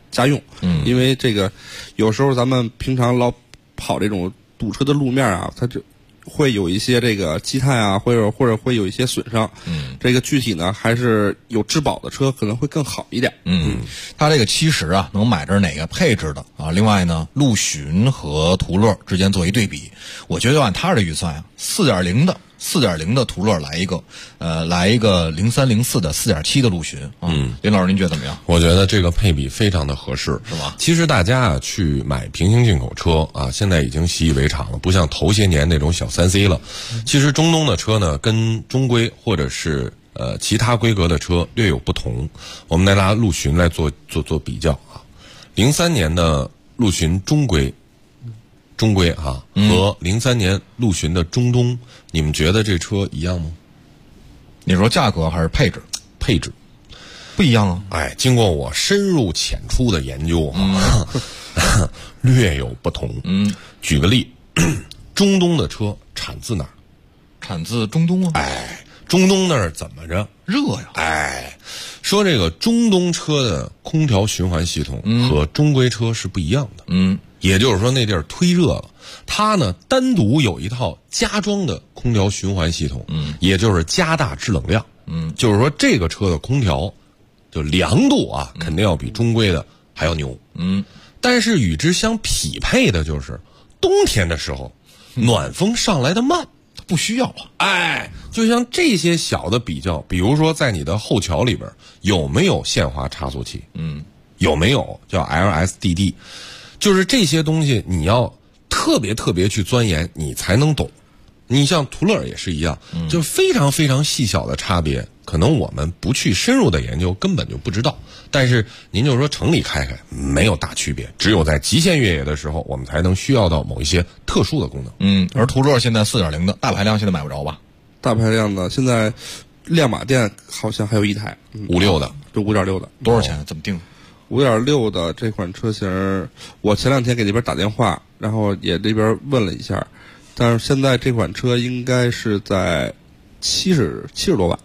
家用。因为这个有时候咱们平常老跑这种堵车的路面啊，它就会有一些这个积碳啊，或者会有一些损伤。这个具体呢，还是有质保的车可能会更好一点。 它这个70啊，能买着哪个配置的啊？另外呢，陆巡和途乐之间做一对比，我觉得按他的预算啊，4.0的途乐来一个03、04的4.7的陆巡啊。林老师您觉得怎么样？ 我觉得这个配比非常的合适， 是吧？ 其实大家啊去买平行进口车啊，现在已经习以为常了，不像头些年那种小3C 了。其实中东的车呢，跟中规或者是其他规格的车略有不同。我们来拿陆巡来做比较啊，03年的陆巡中规啊，和03年陆巡的中东，你们觉得这车一样吗？ 你说价格还是配置？ 配置不一样啊。 哎，经过我深入浅出的研究略有不同。举个例，中东的车产自哪儿？ 产自中东啊。 哎，中东那儿怎么着？ 热呀。 哎，说这个中东车的空调循环系统和中规车是不一样的。也就是说那地儿忒热了，它呢单独有一套加装的空调循环系统，也就是加大制冷量。就是说这个车的空调就凉度啊，肯定要比中规的还要牛。但是与之相匹配的就是冬天的时候，暖风上来的慢， 不需要了。 哎，就像这些小的比较，比如说在你的后桥里边有没有限滑差速器？有没有叫 LSDD？就是这些东西你要特别去钻研，你才能懂。你像途乐也是一样，就非常非常细小的差别，可能我们不去深入的研究根本就不知道。但是您就说城里开没有大区别，只有在极限越野的时候，我们才能需要到某一些特殊的功能。 而途乐现在4.0的大排量现在买不着吧？ 大排量的现在亮马店好像还有一台 56的， 就5.6的， 多少钱？怎么定 ？5.6的这款车型，我前2天给那边打电话，然后也这边问了一下，但是现在这款车应该是在70多万。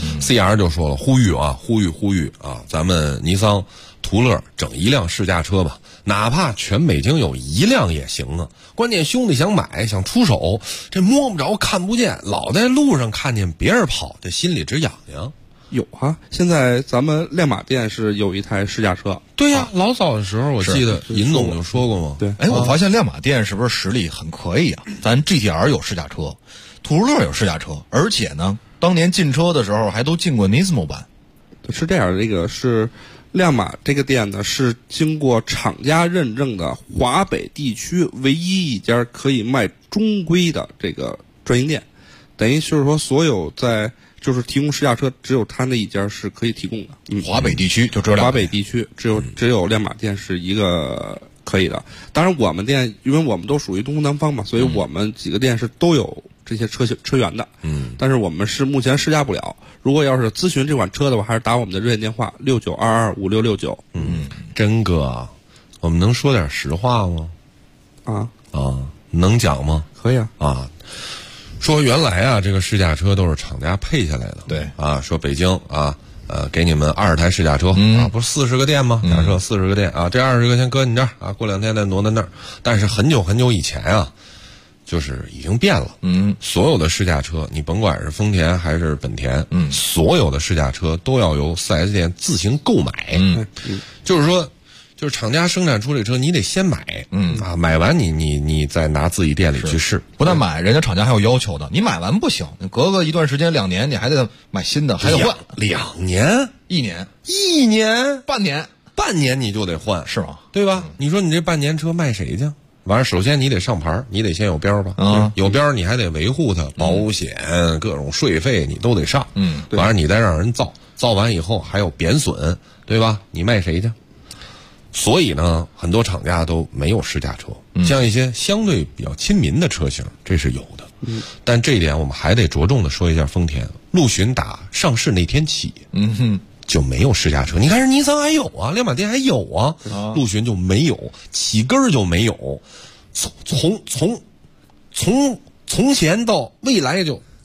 CR 就说了，呼吁啊，咱们尼桑途乐整一辆试驾车吧，哪怕全北京有1辆也行啊。关键兄弟想买想出手，这摸不着看不见，老在路上看见别人跑，这心里直痒痒。 有啊，现在咱们亮马店是有一台试驾车。 对呀，老早的时候我记得尹总就说过嘛。 对， 我发现亮马店是不是实力很可以啊？咱 GTR 有试驾车，途乐有试驾车，而且呢，当年进车的时候还都进过 Nismo 版。 是这样，这个是亮马这个店呢，是经过厂家认证的华北地区唯一一家可以卖中规的这个专营店，等于就是说所有在就是提供试驾车，只有他那一家是可以提供的。 华北地区就只有华北地区只有亮马店是一个可以的。当然我们店因为我们都属于东风南方嘛，所以我们几个店是都有这些车源的。但是我们是目前试驾不了。如果要是咨询这款车的话，还是打我们的热线电话69225669。 真哥，我们能说点实话吗？能讲吗？ 可以啊。 说原来啊，这个试驾车都是厂家配下来的。 对啊，说北京啊，给你们20台试驾车啊，不是40个店吗？假设40个店啊，这20个先搁你这儿啊，过2天再挪到那儿。但是很久以前啊，就是已经变了。所有的试驾车，你甭管是丰田还是本田，所有的试驾车都要由 4S 店自行购买。就是说。就是厂家生产出这车，你得先买，买完你再拿自己店里去试。 不但买，人家厂家还有要求的，你买完不行，你隔个一段时间2年，你还得买新的，还得换。 2年、 1年、 1年、 半年你就得换， 是吗？ 对吧？你说你这半年车卖谁去？完了，首先你得上牌，你得先有标吧？有标你还得维护它，保险、各种税费你都得上。完了你再让人造完以后还有贬损，对吧？你卖谁去？所以呢，很多厂家都没有试驾车，像一些相对比较亲民的车型，这是有的。但这一点我们还得着重的说一下丰田陆巡打上市那天起，就没有试驾车。你看人尼桑还有啊，亮马店还有啊，陆巡就没有，起根儿就没有。从前到未来就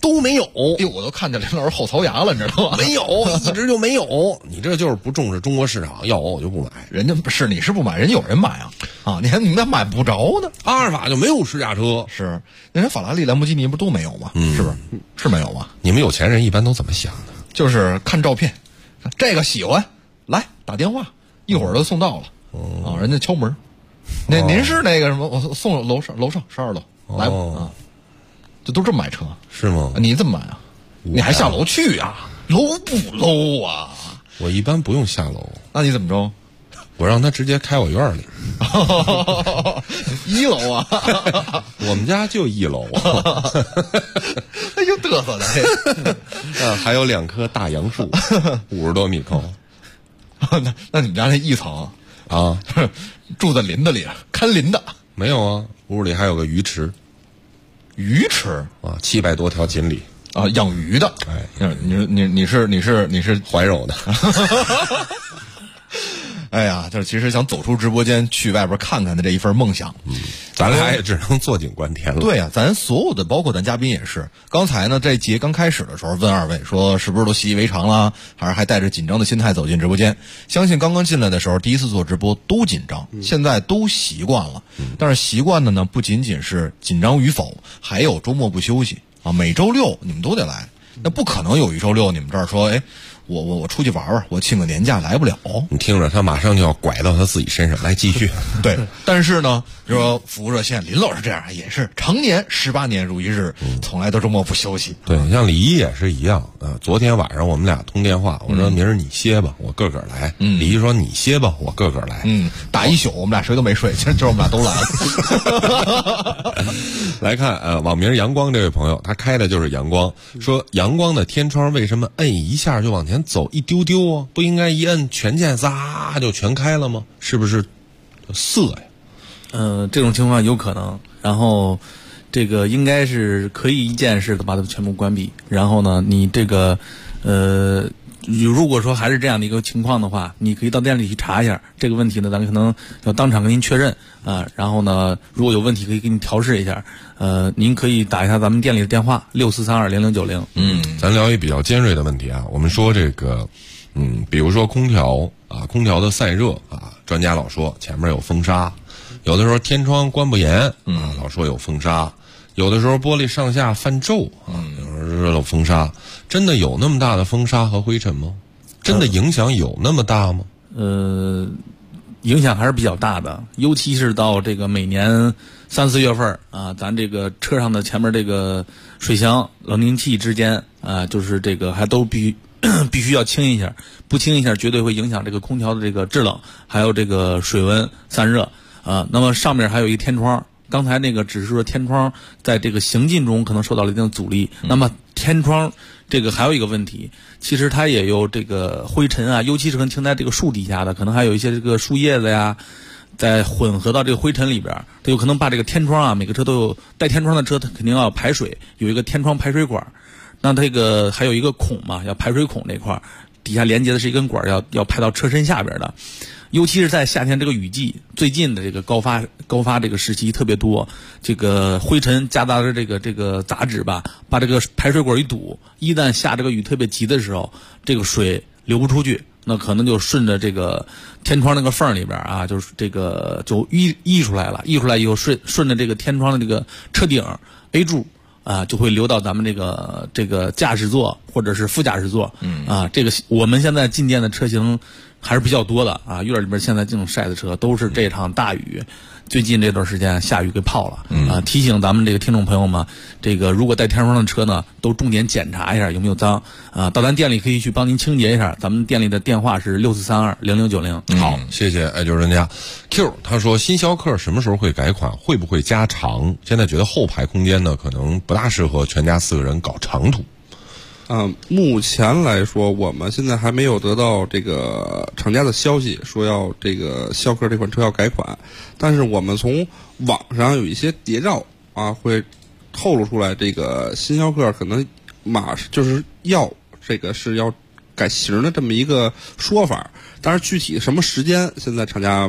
都没有。 哟，我都看见林老师后槽牙了，你知道吗？ 没有，一直就没有。你这就是不重视中国市场，要我就不买。 人家是你是不买，人家有人买啊！你看你们买不着呢。 阿尔法就没有试驾车， 是那人法拉利、兰博基尼不都没有吗？是不是？是没有吗？ 你们有钱人一般都怎么想的？ 就是看照片，这个喜欢，来打电话，一会儿就送到了。啊，人家敲门，您是那个什么？我送楼上12楼，来吧啊！这都这么买车是吗？ 你怎么买啊？你还下楼去啊？low 不 low 啊？ 我一般不用下楼， 那你怎么着？ 我让他直接开我院里 ，1楼啊， 我们家就1楼， 哎呦嘚瑟的， 还有2棵大杨树，50多米高。 那你们家那1层啊， 住在林子里，看林的没有啊？屋里还有个鱼池， 鱼池啊，700多条锦鲤啊，养鱼的。 哎， 你是怀柔的。 哎呀，就是其实想走出直播间去外边看看的这一份梦想， 咱俩也只能坐井观天了。 对呀，咱所有的包括咱嘉宾也是。刚才呢，这节刚开始的时候问二位说，是不是都习以为常了，还带着紧张的心态走进直播间？相信刚刚进来的时候，第一次做直播都紧张，现在都习惯了。但是习惯的呢，不仅仅是紧张与否，还有周末不休息啊，每周六你们都得来，那不可能有一周六你们这儿说，哎。我出去玩玩，我请个年假来不了。 你听着，他马上就要拐到他自己身上来继续。 对，但是呢，就说服务热线林老师这样也是常年18年如一日，从来都周末不休息。 对，像李一也是一样。昨天晚上我们俩通电话，我说明儿你歇吧，我个个来。李一说你歇吧，我个个来。 打一宿，我们俩谁都没睡，今儿我们俩都来了。 来看网名阳光这位朋友，他开的就是阳光，说阳光的天窗为什么摁一下就往前走一丢丢啊？不应该一摁全键咵就全开了吗？是不是色呀？ 这种情况有可能。然后这个应该是可以一键式的把它全部关闭。然后呢，你这个如果说还是这样的一个情况的话，你可以到店里去查一下这个问题呢，咱可能要当场跟您确认啊。然后呢，如果有问题可以给你调试一下。您可以打一下咱们店里的电话64320090。 咱聊一比较尖锐的问题啊，我们说这个，比如说空调啊，空调的散热啊，专家老说前面有风沙，有的时候天窗关不严啊，老说有风沙，有的时候玻璃上下泛皱啊，有时候有风沙，真的有那么大的风沙和灰尘吗？真的影响有那么大吗？ 影响还是比较大的，尤其是到这个每年3、4月份啊，咱这个车上的前面这个水箱、冷凝器之间啊，就是这个还都必须要清一下，不清一下绝对会影响这个空调的这个制冷，还有这个水温散热啊。那么上面还有一个天窗，刚才那个只是说天窗在这个行进中可能受到了一定的阻力，那么天窗这个还有一个问题，其实它也有这个灰尘啊，尤其是可能停在这个树底下的，可能还有一些这个树叶子呀，在混合到这个灰尘里边，它有可能把这个天窗啊，每个车都有带天窗的车，它肯定要排水，有一个天窗排水管，那这个还有一个孔嘛，要排水孔那块底下连接的是一根管，要排到车身下边的。尤其是在夏天这个雨季，最近的这个高发这个时期特别多，这个灰尘夹杂着这个杂质吧，把这个排水管一堵，一旦下这个雨特别急的时候，这个水流不出去，那可能就顺着这个天窗那个缝里边啊，就是这个就溢出来了，溢出来以后顺着这个天窗的这个车顶 A 柱啊，就会流到咱们这个驾驶座或者是副驾驶座。这个我们现在进店的车型还是比较多的啊，院里边现在这种晒的车都是这场大雨，最近这段时间下雨给泡了啊。提醒咱们这个听众朋友们，这个如果带天窗的车呢，都重点检查一下有没有脏啊。到咱店里可以去帮您清洁一下，咱们店里的电话是64320090。 好，谢谢爱就是专家 Q。他说新逍客什么时候会改款，会不会加长？现在觉得后排空间呢，可能不大适合全家4个人搞长途。 目前来说，我们现在还没有得到这个厂家的消息，说要这个逍客这款车要改款。但是我们从网上有一些谍照啊，会透露出来，这个新逍客可能就是要改型的这么一个说法。但是具体什么时间，现在厂家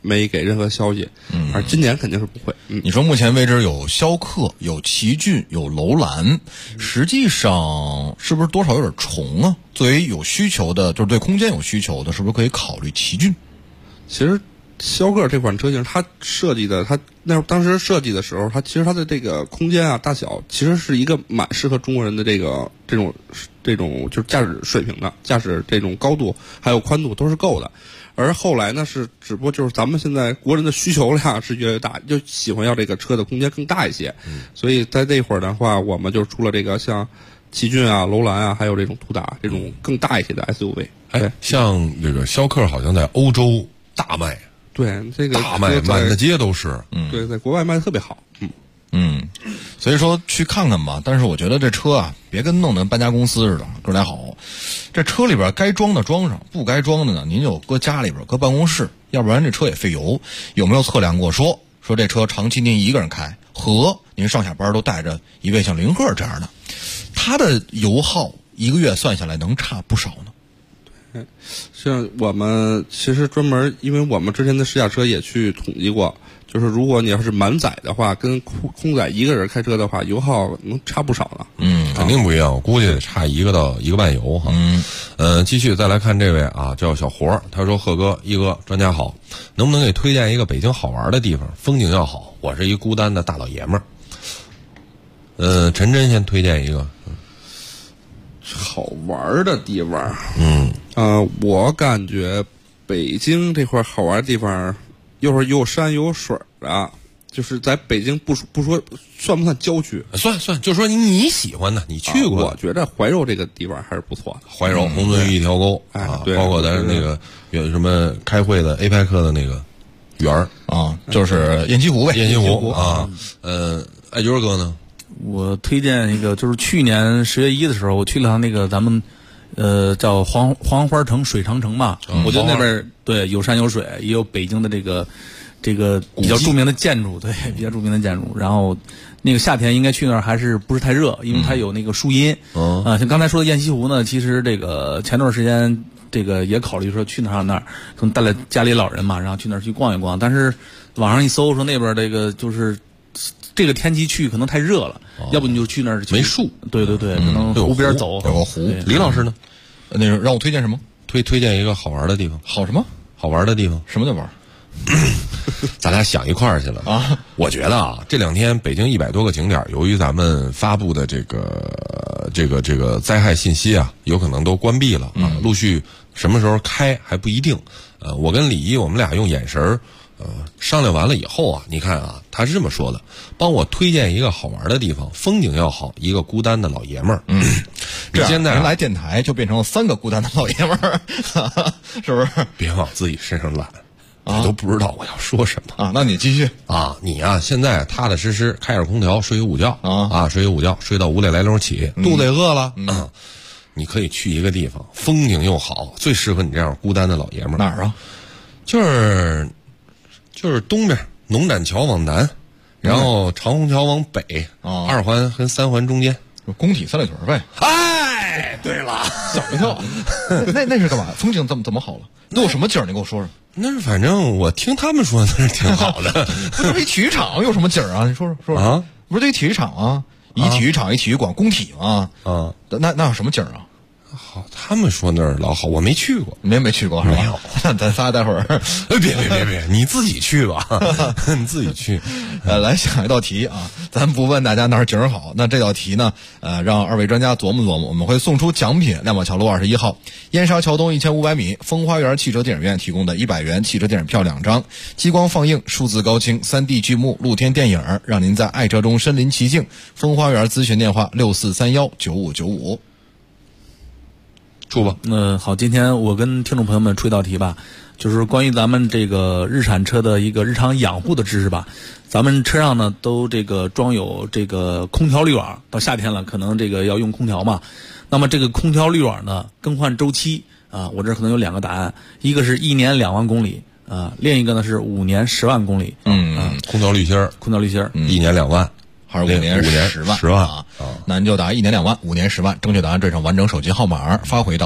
没给任何消息。而今年肯定是不会。 你说目前为止有逍客、有奇骏、有楼兰，实际上是不是多少有点重啊？作为有需求的，就是对空间有需求的，是不是可以考虑奇骏？ 其实逍客这款车型，它设计的，它当时设计的时候，它其实它的这个空间啊、大小，其实是一个蛮适合中国人的这种就是驾驶水平的，驾驶这种高度还有宽度都是够的。而后来呢，只不过就是咱们现在国人的需求量是越来越大，就喜欢要这个车的空间更大一些。所以在这会儿的话，我们就出了这个像奇骏啊、楼兰啊，还有这种途达这种更大一些的 SUV。 哎，像这个逍客好像在欧洲大卖。 对，这个大卖满大街都是。 对，在国外卖的特别好。 所以说去看看吧。但是我觉得这车啊，别跟弄得搬家公司似的，哥俩好。这车里边该装的装上，不该装的呢，您就搁家里边，搁办公室，要不然这车也费油。有没有测量过？说这车长期您一个人开，和您上下班都带着一位像林鹤这样的，它的油耗一个月算下来能差不少呢。 像我们其实专门，因为我们之前的试驾车也去统计过，就是如果你要是满载的话，跟空载一个人开车的话，油耗能差不少呢。 肯定不一样，我估计得差1个到1个半油哈。继续再来看这位啊，叫小活，他说：“贺哥、一哥，专家好，能不能给推荐一个北京好玩的地方，风景要好？我是一孤单的大老爷们儿。”陈真先推荐一个。 好玩的地方，我感觉北京这块好玩的地方，又是有山有水的，就是在北京不说算不算郊区？ 算，就说你喜欢的，你去过。 我觉得怀柔这个地方还是不错的。 怀柔红鳟鱼一条沟对， 包括咱那个有什么开会的 APEC 的那个园儿啊，就是雁栖湖呗。 雁栖湖啊，艾军哥呢？ 我推荐一个，就是去年10月1的时候，我去了趟那个咱们，叫黄花城水长城嘛。我觉得那边对有山有水，也有北京的这个比较著名的建筑，对，比较著名的建筑。然后那个夏天应该去那儿还是不是太热，因为它有那个树荫。像刚才说的雁栖湖呢，其实这个前段时间这个也考虑说去那儿，可能带了家里老人嘛，然后去那儿去逛一逛。但是网上一搜说那边这个就是这个天气去可能太热了，要不你就去那儿没树。 对，可能湖边走。 有个湖。 李老师呢？ 那个让我推荐什么？ 推荐一个好玩的地方。 好什么？ 好玩的地方？ 什么叫玩？ 咱俩想一块儿去了啊！我觉得啊，这2天北京100多个景点，由于咱们发布的这个灾害信息啊，有可能都关闭了啊，陆续什么时候开还不一定。我跟李一我们俩用眼神商量完了以后啊，你看啊，他是这么说的：帮我推荐一个好玩的地方，风景要好，一个孤单的老爷们儿。 你现在来电台就变成了3个孤单的老爷们儿，是不是？ 别往自己身上揽。你都不知道我要说什么啊！那你继续啊！你啊，现在踏踏实实开着空调，睡一午觉睡一午觉，睡到5点来钟起，肚子也饿了你可以去一个地方，风景又好，最适合你这样孤单的老爷们儿。 哪儿啊？ 就是东边农展桥往南，然后长虹桥往北，2环跟3环中间， 工体3里屯呗。 哎，对了， 吓我一跳。那是干嘛？风景怎么好了？那有什么景儿？你给我说说。 那反正我听他们说那是挺好的。 不是一体育场有什么景儿啊？你说说啊？不是这体育场啊？一体育场一体育馆工体嘛。那有什么景儿啊？ 好，他们说那儿老好，我没去过， 没去过是吧？没有。那咱仨待会儿， 别，你自己去吧，你自己去。 来想一道题啊，咱不问大家哪儿景儿好，那这道题呢，让2位专家琢磨琢磨，我们会送出奖品：亮马桥路21号、燕莎桥东1500米风花园汽车电影院提供的100元汽车电影票2张，激光放映、数字高清、3D 剧目、露天电影，让您在爱车中身临其境。风花园咨询电话64319595。 出吧。 好，今天我跟听众朋友们出一道题吧，就是关于咱们这个日产车的一个日常养护的知识吧。咱们车上呢都这个装有这个空调滤网，到夏天了可能这个要用空调嘛。那么这个空调滤网呢更换周期啊，我这可能有2个答案，一个是1年2万公里另一个呢是5年10万公里。 空调滤芯儿 1年2万。 还是5年10万 ？10万啊！那您就打1年2万，5年10万。正确答案这上完整手机号码发回到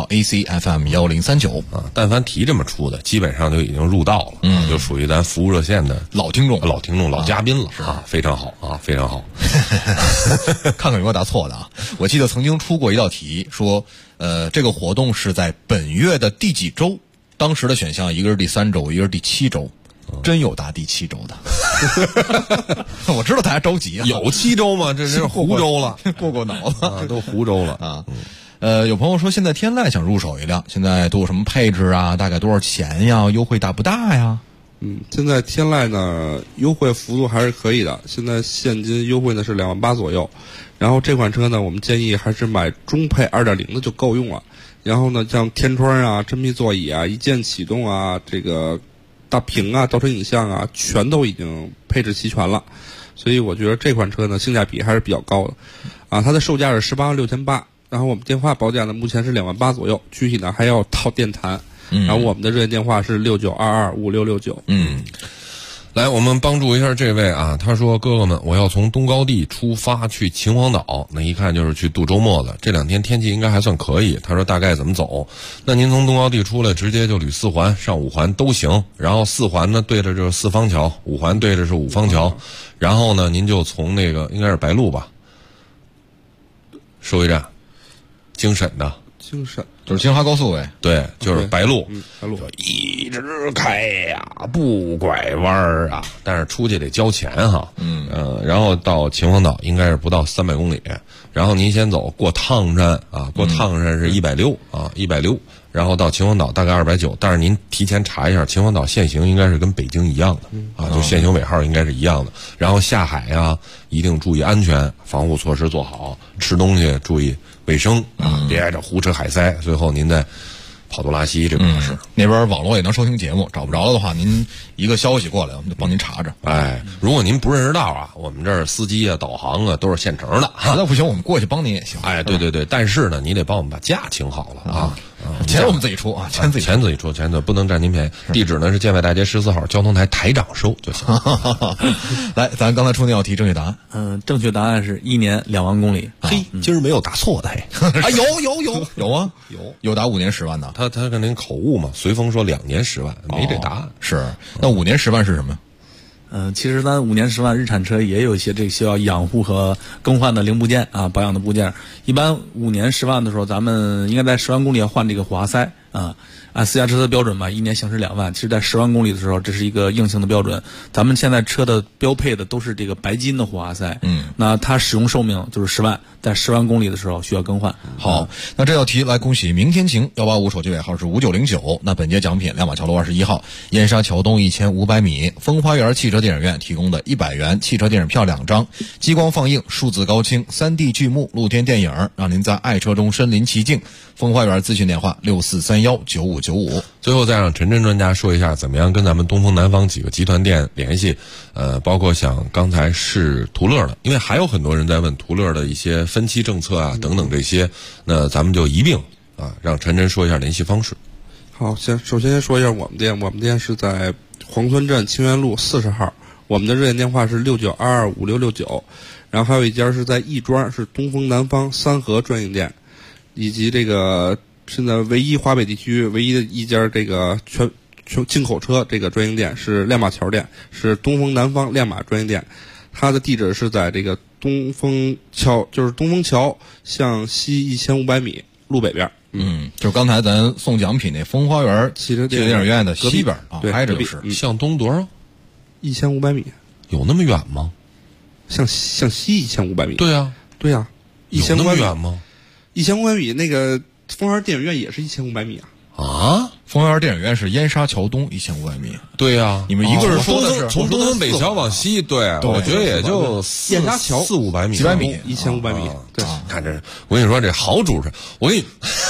ACFM1039 啊。但凡题这么出的，基本上就已经入道了，就属于咱服务热线的老听众、 老嘉宾了啊，非常好啊，非常好。 看看有没有答错的啊！我记得曾经出过一道题，说这个活动是在本月的第几周？当时的选项一个是第3周，一个是第7周。真有答第7周的，我知道大家着急啊。 有7周吗？这是湖州了， 过脑子啊，都湖州了啊。有朋友说现在天籁想入手一辆，现在都有什么配置啊？大概多少钱呀？优惠大不大呀？ 现在天籁呢优惠幅度还是可以的，现在现金优惠呢是2万8左右。然后这款车呢，我们建议还是买中配 2.0 的就够用了。然后呢，像天窗啊、真皮座椅啊、一键启动啊、这个大屏啊、倒车影像啊，全都已经配置齐全了，所以我觉得这款车呢性价比还是比较高的，啊，它的售价是186800，然后我们电话报价呢目前是2万8左右，具体呢还要套电谈，然后我们的热线电话是69225669。 来，我们帮助一下这位啊，他说哥哥们，我要从东高地出发去秦皇岛，那一看就是去度周末的。这2天天气应该还算可以。他说大概怎么走？那您从东高地出来，直接就捋4环上5环都行。然后4环呢对着就是4方桥，5环对着是5方桥。然后呢，您就从那个应该是白鹿吧，收费站，京沈的。 京沈就是京哈高速呗， 对，就是白鹿， 白鹿一直开呀，不拐弯啊，但是出去得交钱哈，然后到秦皇岛应该是不到300公里，然后您先走过烫山啊，过烫山是160啊，160，然后到秦皇岛大概290，但是您提前查一下，秦皇岛限行应该是跟北京一样的啊，就限行尾号应该是一样的，然后下海啊一定注意安全，防护措施做好，吃东西注意卫生啊，别这胡吃海塞，最后您再跑肚拉稀，这不合适。 那边网络也能收听节目，找不着的话，您一个消息过来，我们就帮您查着。 哎，如果您不认识道啊，我们这儿司机啊、导航啊都是现成的。 实在不行，我们过去帮您也行。 哎，对，但是呢，你得帮我们把价请好了啊。 钱我们自己出啊，钱自己出， 不能占您便宜。地址呢是建外大街14号交通台台长收就行。 来，咱刚才出那道题正确答案，正确答案是1年2万公里。 嘿，今儿没有答错的嘿。 啊，有啊，有答5年10万的。 他跟您口误嘛，随风说2年10万，没这答案。 是，那5年10万是什么？ 其实咱5年10万日产车也有一些这个需要养护和更换的零部件啊，保养的部件。一般5年10万的时候，咱们应该在10万公里要换这个活塞啊。按私家车的标准吧，1年行驶2万，其实在10万公里的时候，这是一个硬性的标准。咱们现在车的标配的都是这个白金的活塞，那它使用寿命就是10万，在10万公里的时候需要更换。 好，那这道题来恭喜明天晴185，手机尾号是5909。那本节奖品亮马桥路21号燕莎桥东1500米风花园汽车电影院提供的100元汽车电影票2张，激光放映、数字高清、3D 剧目、露天电影，让您在爱车中身临其境。风花园咨询电话64319595。 最后再让陈真专家说一下，怎么样跟咱们东风南方几个集团店联系？包括像刚才是途乐的，因为还有很多人在问途乐的一些分期政策啊等等这些，那咱们就一并啊让陈真说一下联系方式。 好，首先说一下我们店是在黄村镇清源路40号，我们的热线电话是69225669，然后还有一家是在亦庄，是东风南方3河专营店，以及这个现在唯一华北地区唯一的一家这个全进口车这个专营店是亮马桥店，是东风南方亮马专营店，它的地址是在这个东风桥，就是东风桥向西1500米路北边。 就是刚才咱送奖品那风花园汽车电影院的西边啊， 挨着就是向东多少 ？1500米， 有那么远吗？ 向西1500米。 对啊， 有那么远吗 ？1500米那个风花园电影院也是1500米啊。 啊， 风花园电影院是燕莎桥东1500米。 对呀， 你们一个是说的是从东门北桥往西，对，我觉得也就燕莎桥 400-500米， 几百米 ，1500米。对， 看这，我跟你说这好主持人，我给你，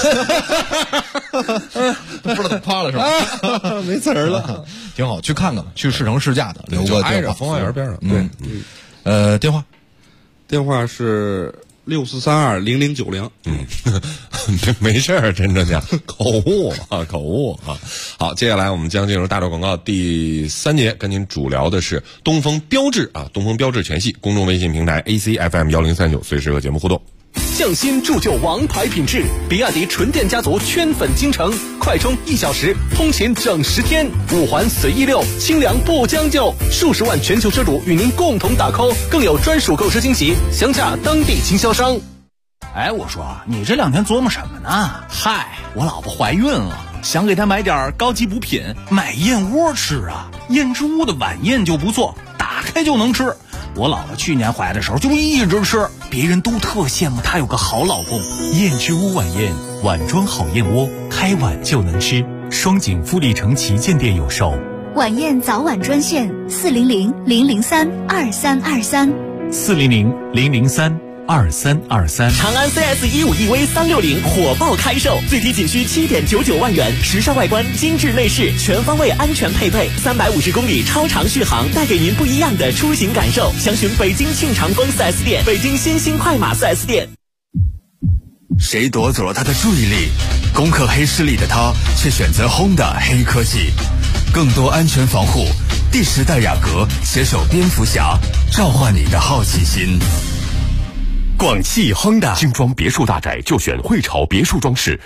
不知道他夸了是吧？ 没词儿了， 挺好，去看看，去试乘试驾的，留个挨着风花园边上。 电话是 64320090。 没事儿，真正讲口误啊。好，接下来我们将进入大众广告第3节，跟您主聊的是东风标致啊，东风标致全系公众微信平台 ACFM1039，随时和节目互动。 匠心铸就王牌品质，比亚迪纯电家族圈粉京城，快充1小时，通勤整10天，5环随意溜，清凉不将就，数十万全球车主与您共同打 call， 更有专属购车惊喜，详洽当地经销商。 哎，我说你这2天琢磨什么呢？嗨，我老婆怀孕了，想给她买点高级补品，买燕窝吃啊。燕之屋的晚宴就不错，打开就能吃。我姥姥去年怀的时候就一直吃，别人都特羡慕她有个好老公。 燕之屋晚宴，碗装好燕窝，开碗就能吃。双井富力城旗舰店有售。 晚宴早晚专线 400-003-2323，400-003-2323。 长安 CS15EV 360火爆开售，最低仅需7.99万元，时尚外观，精致内饰，全方位安全配备，350公里超长续航，带给您不一样的出行感受。详询北京庆长丰 4S 店、北京新兴快马 4S 店。 谁夺走了他的注意力？攻克黑势力的他，却选择 Honda 黑科技，更多安全防护。第10代雅阁携手蝙蝠侠，召唤你的好奇心。 广汽 Honda 精装别墅大宅就选汇潮别墅装饰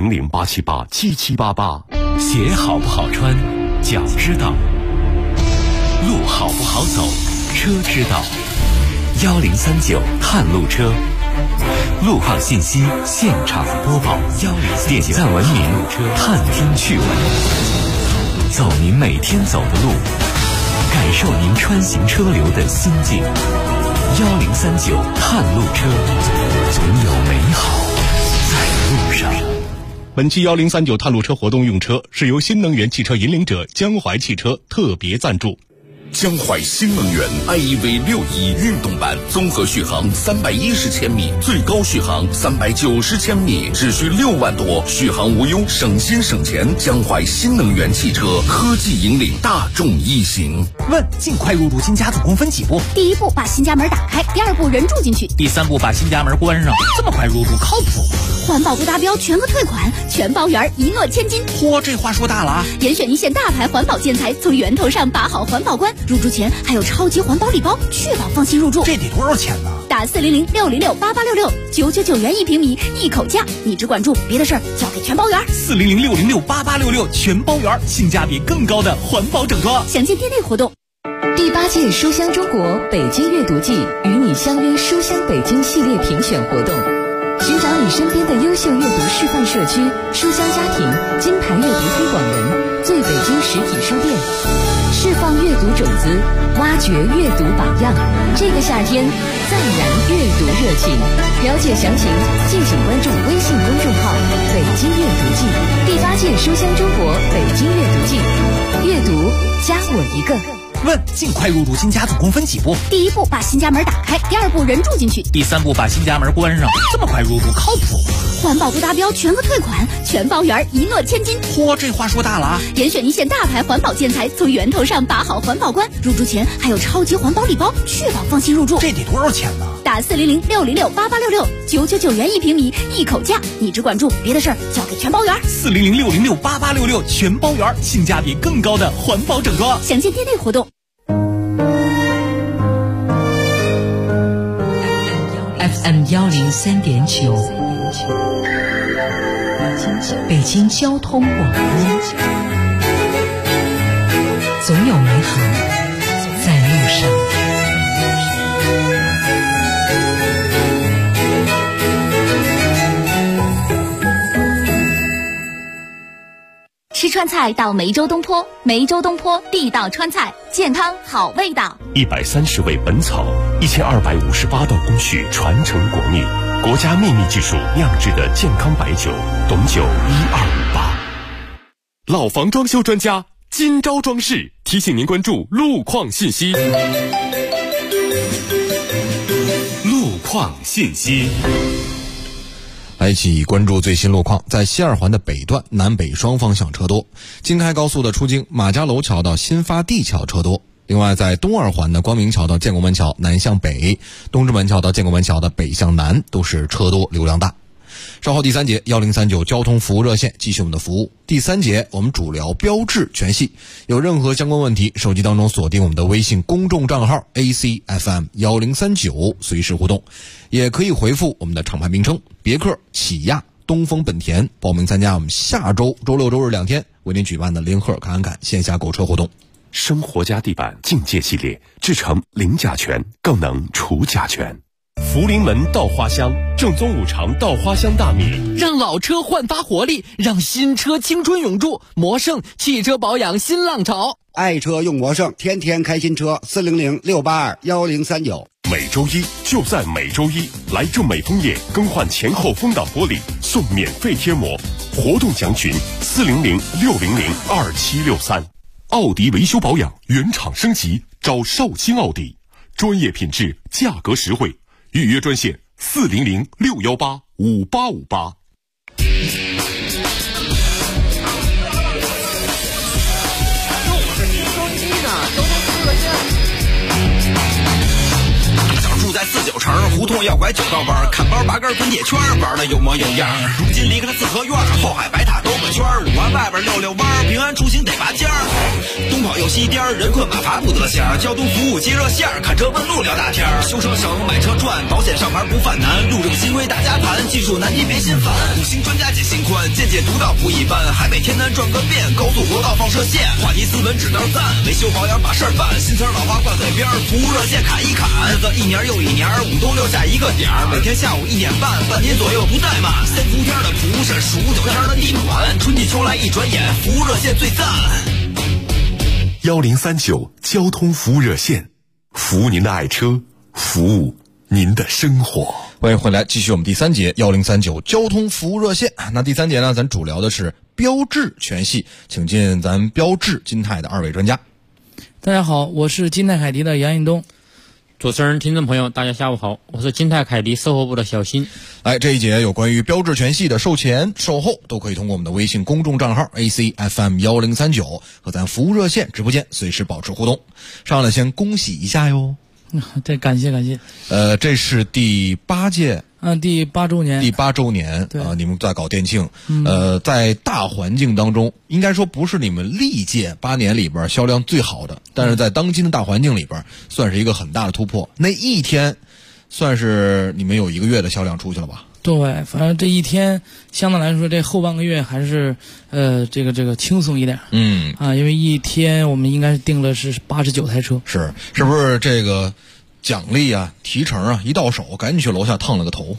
，400-878-7788。 鞋好不好穿，脚知道；路好不好走，车知道。1039探路车，路况信息现场播报。点赞文明，探听趣闻，走您每天走的路，感受您穿行车流的心境。1039探路车，总有美好在路上。 本期1039探路车活动用车是由新能源汽车引领者江淮汽车特别赞助。 江淮新能源 IEV61运动版，综合续航310千米，最高续航390千米，只需6万多，续航无忧，省心省钱。江淮新能源汽车科技引领大众一行。 问：尽快入驻新家总共分几步？ 第1步把新家门打开，第2步人住进去， 第3步把新家门关上。这么快入驻靠谱吗？ 环保不达标全额退款，全包圆，一诺千金。 嚯，这话说大了啊！ 严选一线大牌环保建材，从源头上把好环保关。入住前还有超级环保礼包，确保放心入住。 这得多少钱呢？ 打400-606-8866，999元1平米，一口价。你只管住，别的事儿交给全包圆。 400-606-8866，全包圆，性价比更高的环保整装。 详见店内活动。 第8届书香中国北京阅读季与你相约书香北京系列评选活动，寻找你身边的优秀阅读示范社区、书香家庭、金牌阅读推广人、最北京实体书店，释放阅读种子，挖掘阅读榜样。这个夏天，再燃阅读热情。了解详情，敬请关注微信公众号“北京阅读季”。第8届书香中国北京阅读季，阅读加我一个。 问：尽快入驻新家总共分几步？ 第1步把新家门打开，第2步人住进去， 第3步把新家门关上。这么快入驻靠谱吗？ 环保不达标全额退款，全包圆，一诺千金。 嚯，这话说大了啊！ 严选一线大牌环保建材，从源头上把好环保关。入住前还有超级环保礼包，确保放心入住。 这得多少钱呢？ 打400-606-8866，999元1平米，一口价。你只管住，别的事儿交给全包圆。 400-606-8866，全包圆，性价比更高的环保整装。 详见店内活动。 FM 103.9，北京交通广播，总有美好在路上。 吃川菜到梅州东坡，梅州东坡地道川菜，健康好味道。 130味本草，1258道工序传承国秘，国家秘密技术酿制的健康白酒，董酒1258。老房装修专家今朝装饰提醒您关注路况信息。路况信息。 来一起关注最新路况。在西二环的北段，南北双方向车多；京开高速的出京马家楼桥到新发地桥车多； 另外，在东二环的光明桥到建国门桥南向北，东直门桥到建国门桥的北向南都是车多流量大。稍后第3节1039交通服务热线继续我们的服务。第3节我们主聊标志全系，有任何相关问题，手机当中锁定我们的微信公众账号 ACFM1039，随时互动，也可以回复我们的厂牌名称别克、起亚、东风本田，报名参加我们下周周六周日2天为您举办的联合侃侃线下购车活动。 生活家地板境界系列，制成零甲醛，更能除甲醛。福临门稻花香，正宗五常稻花香大米， 让老车焕发活力，让新车青春永驻。魔盛汽车保养新浪潮， 爱车用魔盛，天天开新车。400-682-1039。 每周一就在每周一，来正美枫叶更换前后风挡玻璃，送免费贴膜。活动详询400-600-2763。奥迪维修保养原厂升级，找绍兴奥迪，专业品质，价格实惠。预约专线400-618-5858。 住在49城，胡同要拐9道弯，看包拔根滚铁圈，玩的有模有样。如今离开了四合院，后海白塔兜个圈，5环外边溜弯，平安出行得拔尖儿。东跑又西颠，人困马乏不得闲。交通服务接热线，看车问路聊大天。修车省，买车赚，保险上牌不犯难。路政新规大家盘，技术难题别心烦。5星专家解心宽，见解独到不一般。海北天南转个遍，高速国道放射线，话题斯文只道赞，维修保养把事儿办。新词老话挂嘴边，服务热线砍一砍。日子一年又一年，5都留下一个点儿。每天下午1点半，半年左右不怠慢。3伏天的蒲是数9天的地暖，春季秋来一转眼，服务热线最赞。 1039交通服务热线，服务您的爱车，服务您的生活。 欢迎回来，继续我们第3节1039交通服务热线。那第3节呢，咱主聊的是标致全系，请进咱标致金泰的2位专家。 大家好，我是金泰凯迪的杨引东。 主持人、听众朋友，大家下午好，我是金泰凯迪售后部的小新。 来，这一节有关于标致全系的售前、售后都可以通过我们的微信公众账号 ACFM1039 和咱服务热线直播间随时保持互动。上来先恭喜一下哟。 对，感谢。 这是第8届。 第8周年。 第8周年你们在搞店庆。在大环境当中，应该说不是你们历届8年里边销量最好的，但是在当今的大环境里边，算是一个很大的突破。那一天，算是你们有1个月的销量出去了吧？ 对，反正这一天相对来说，这后半个月还是这个轻松一点。因为一天我们应该是订了是89台车。 是不是这个奖励啊、提成啊，一到手赶紧去楼下烫了个头，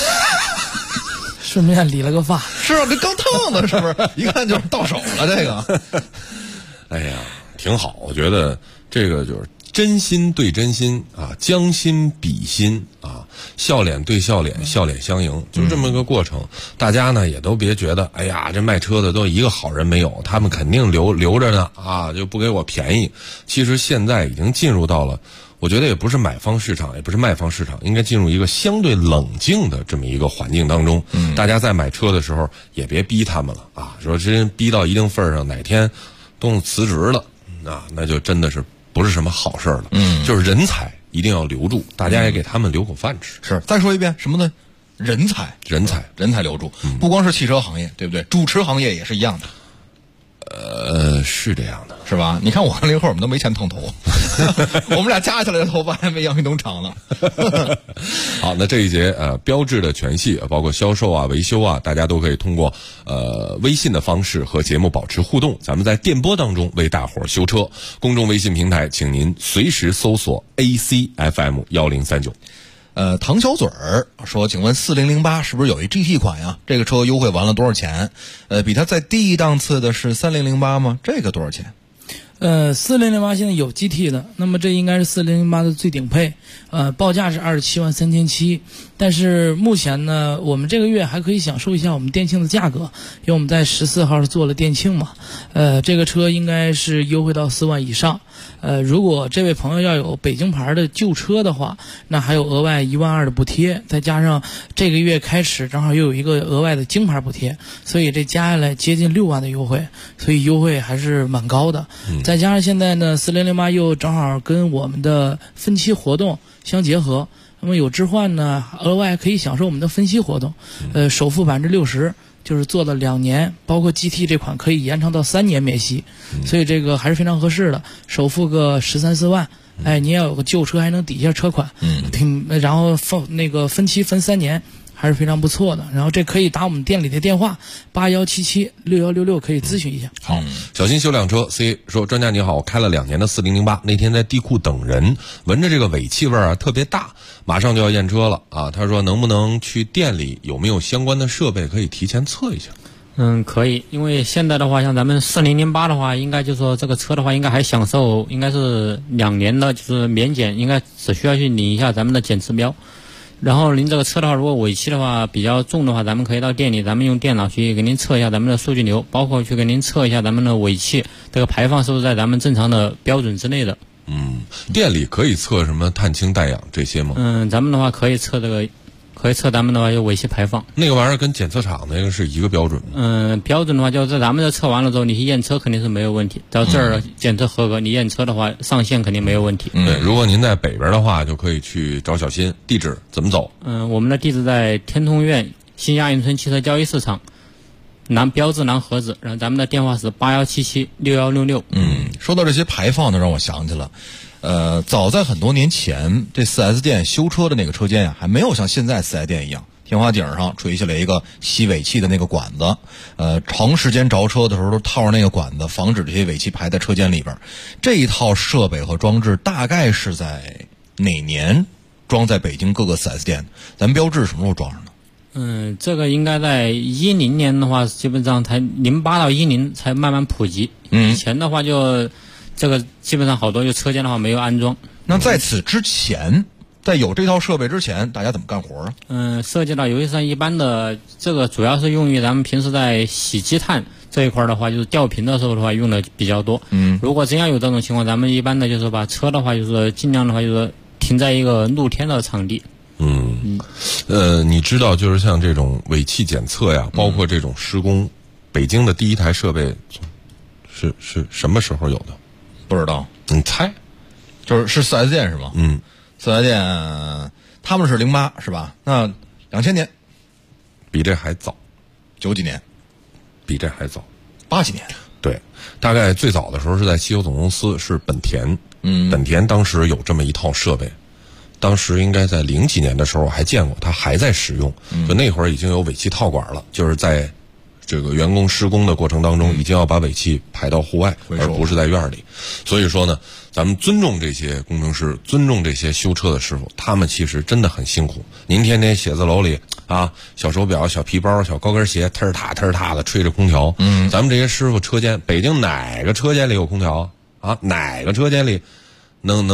顺便理了个发。 是啊，跟刚烫的，是不是？一看就是到手了这个。 哎呀，挺好，我觉得这个就是真心对真心啊，将心比心啊，笑脸对笑脸，笑脸相迎，就这么个过程。大家呢也都别觉得，哎呀，这卖车的都一个好人没有，他们肯定留着呢啊，就不给我便宜。其实现在已经进入到了，我觉得也不是买方市场，也不是卖方市场，应该进入一个相对冷静的这么一个环境当中。大家在买车的时候也别逼他们了啊，说真逼到一定份上，哪天都辞职了啊，那就真的是不是什么好事了。就是人才一定要留住，大家也给他们留口饭吃。 是，再说一遍，什么呢？人才留住，不光是汽车行业，对不对？主持行业也是一样的。 是这样的， 是吧？你看我跟林慧，我们都没钱烫头，我们俩加起来的头发还没杨运动长呢。 好，那这一节标致的全系，包括销售啊、维修啊，大家都可以通过微信的方式和节目保持互动。咱们在电波当中为大伙儿修车，公众微信平台，请您随时搜索 ACFM1039。 唐小嘴儿说，请问4008是不是有一 GT 款呀？这个车优惠完了多少钱？比它再低一档次的是3008吗？这个多少钱 ？4008现在有 GT 的，那么这应该是4008的最顶配，报价是273700，但是目前呢，我们这个月还可以享受一下我们店庆的价格，因为我们在14号做了店庆嘛，这个车应该是优惠到4万以上。 如果这位朋友要有北京牌的旧车的话，那还有额外12000的补贴，再加上这个月开始正好又有一个额外的京牌补贴，所以这加下来接近6万的优惠，所以优惠还是蛮高的。再加上现在呢4008又正好跟我们的分期活动相结合，那么有置换呢，额外可以享受我们的分期活动，首付60%。就是做了2年，包括 GT 这款可以延长到3年免息，所以这个还是非常合适的。首付个13、14万，哎，你要有个旧车还能抵一下车款，然后分期分3年，还是非常不错的。然后这可以打我们店里的电话81776166可以咨询一下。 好，小新修辆车 C 说，专家你好，我开了2年的4008，那天在地库等人，闻着这个尾气味啊特别大，马上就要验车了啊。他说能不能去店里，有没有相关的设备可以提前测一下？ 可以，因为现在的话，像咱们4008的话，应该就说这个车的话，应该还享受应该是2年的就是免检，应该只需要去领一下咱们的检测标。然后您这个车的话，如果尾气的话比较重的话，咱们可以到店里，咱们用电脑去给您测一下咱们的数据流，包括去给您测一下咱们的尾气这个排放是不是在咱们正常的标准之内的。 店里可以测什么碳氢氮氧这些吗？ 咱们的话可以测这个，可以测咱们的话就尾气排放。 那个玩意儿跟检测厂那个是一个标准吗？ 标准的话就是咱们这测完了之后，你去验车肯定是没有问题。到这儿检测合格，你验车的话上线肯定没有问题。 对，如果您在北边的话，就可以去找小新。地址怎么走？ 我们的地址在天通苑新亚运村汽车交易市场标致南盒子，然后咱们的电话是81776166。 说到这些排放呢，让我想起了。早在很多年前，这 4S 店修车的那个车间呀，还没有像现在 4S 店一样，天花顶上垂下来一个吸尾气的那个管子，长时间着车的时候都套上那个管子，防止这些尾气排在车间里边。这一套设备和装置大概是在哪年装在北京各个 4S 店？咱们标致什么时候装上的？ 这个应该在10年的话，基本上才08到10才慢慢普及。以前的话就这个基本上好多就车间的话没有安装。 那在此之前，在有这套设备之前，大家怎么干活啊？ 涉及到游戏上一般的这个主要是用于咱们平时在洗积碳这一块的话，就是吊瓶的时候的话用的比较多。如果真要有这种情况，咱们一般的就是把车的话就是尽量的话就是停在一个露天的场地。 你知道就是像这种尾气检测呀，包括这种施工，北京的第一台设备是什么时候有的？ 不知道， 你猜？ 是 4S 店是吗？4S 店他们是08是吧？那2000年， 比这还早 ，90几年， 比这还早 ，80几年。 对，大概最早的时候是在汽油总公司，是本田。本田当时有这么一套设备，当时应该在00几年的时候还见过，它还在使用。就那会儿已经有尾气套管了，就是在这个员工施工的过程当中，已经要把尾气排到户外，而不是在院里。所以说呢，咱们尊重这些工程师，尊重这些修车的师傅，他们其实真的很辛苦。您天天写字楼里啊，小手表、小皮包、小高跟鞋，忒儿踏的吹着空调。咱们这些师傅车间，北京哪个车间里有空调啊？哪个车间里能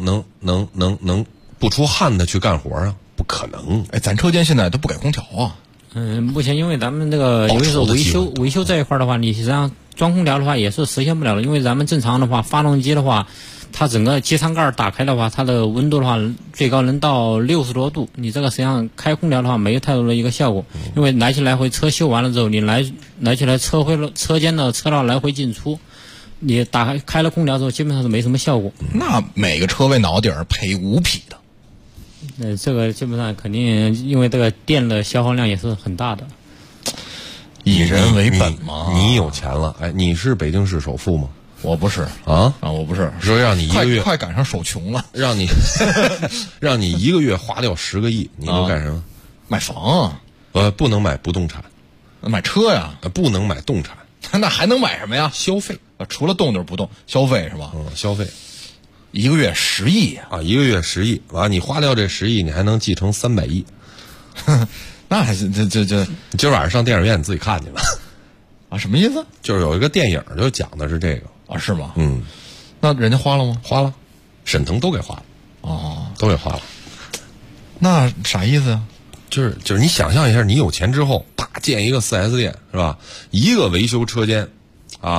不出汗的去干活啊？不可能。 咱车间现在都不改空调啊。 目前因为咱们这个尤其是维修这一块的话，你实际上装空调的话也是实现不了的，因为咱们正常的话，发动机的话，它整个机舱盖打开的话，它的温度的话最高能到60多度，你这个实际上开空调的话没有太多的一个效果，因为来回车修完了之后，你来车间的车道来回进出，你开了空调之后基本上是没什么效果。 那每个车位脑顶配5匹的。 这个基本上肯定，因为这个电的消耗量也是很大的。 以人为本嘛。 你有钱了，你是北京市首富吗？ 我不是啊， 我不是。 说让你一个月快赶上手穷了， 让你一个月花掉10个亿，你都干什么？ 买房啊？ 不能买不动产， 买车呀？ 不能买动产， 那还能买什么呀？ 消费除了动就是不动，消费是吧？ 消费。 1个月10亿啊！一个月10亿，完你花掉这10亿，你还能继承300亿， 那还是这今儿晚上上电影院你自己看去吧。 啊，什么意思？ 就是有一个电影就讲的是这个啊，是吗？那人家花了吗？ 花了，沈腾都给花了。 哦， 都给花了。 那啥意思呀？ 就是你想象一下，你有钱之后，建一个4S 店是吧？一个维修车间，啊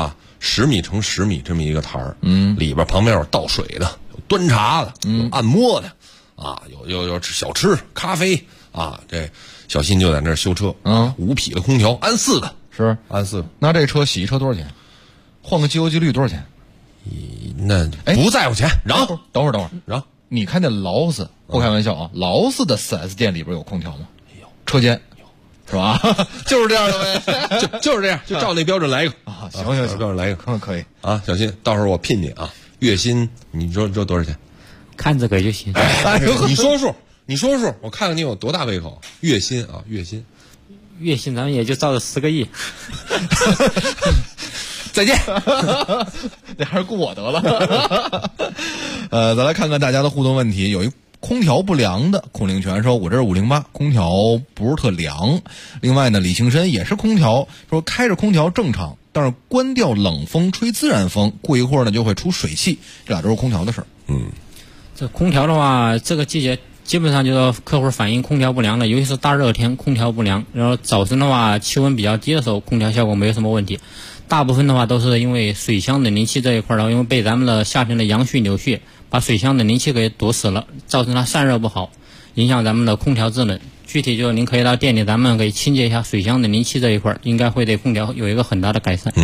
10米乘10米这么一个台儿，里边旁边有倒水的，有端茶的，有按摩的，啊，有小吃、咖啡啊。这小新就在那儿修车，5匹的空调安4个， 是安4个。那这车洗一车多少钱？换个机油机滤多少钱？ 那不在乎钱。然后等会儿，然后你看那劳斯，不开玩笑啊，劳斯的 4S 店里边有空调吗？有，车间是吧？就是这样的呗， 就是这样，就照那标准来一个啊。行， 标准来一个， 可以啊。小新，到时候我聘你啊，月薪你说多少钱？ 看这个就行。 你说数，我看看你有多大胃口。月薪啊，月薪咱们也就照着10个亿。 再见，那还是雇我得了。咱来看看大家的互动问题。有一空调不良的孔令全说，我这是508，空调不是特凉。另外呢，李庆深也是空调，说开着空调正常，但是关掉冷风吹自然风，过一会儿呢就会出水汽，这俩都是空调的事儿。 这空调的话，这个季节基本上就是客户反映空调不良的，尤其是大热天空调不良，然后早晨的话气温比较低的时候，空调效果没有什么问题。大部分的话都是因为水箱冷凝器这一块，然后因为被咱们的夏天的阳虚扭曲把水箱冷凝器给堵死了，造成它散热不好，影响咱们的空调制冷。具体就是您可以到店里咱们给清洁一下水箱冷凝器这一块，应该会对空调有一个很大的改善。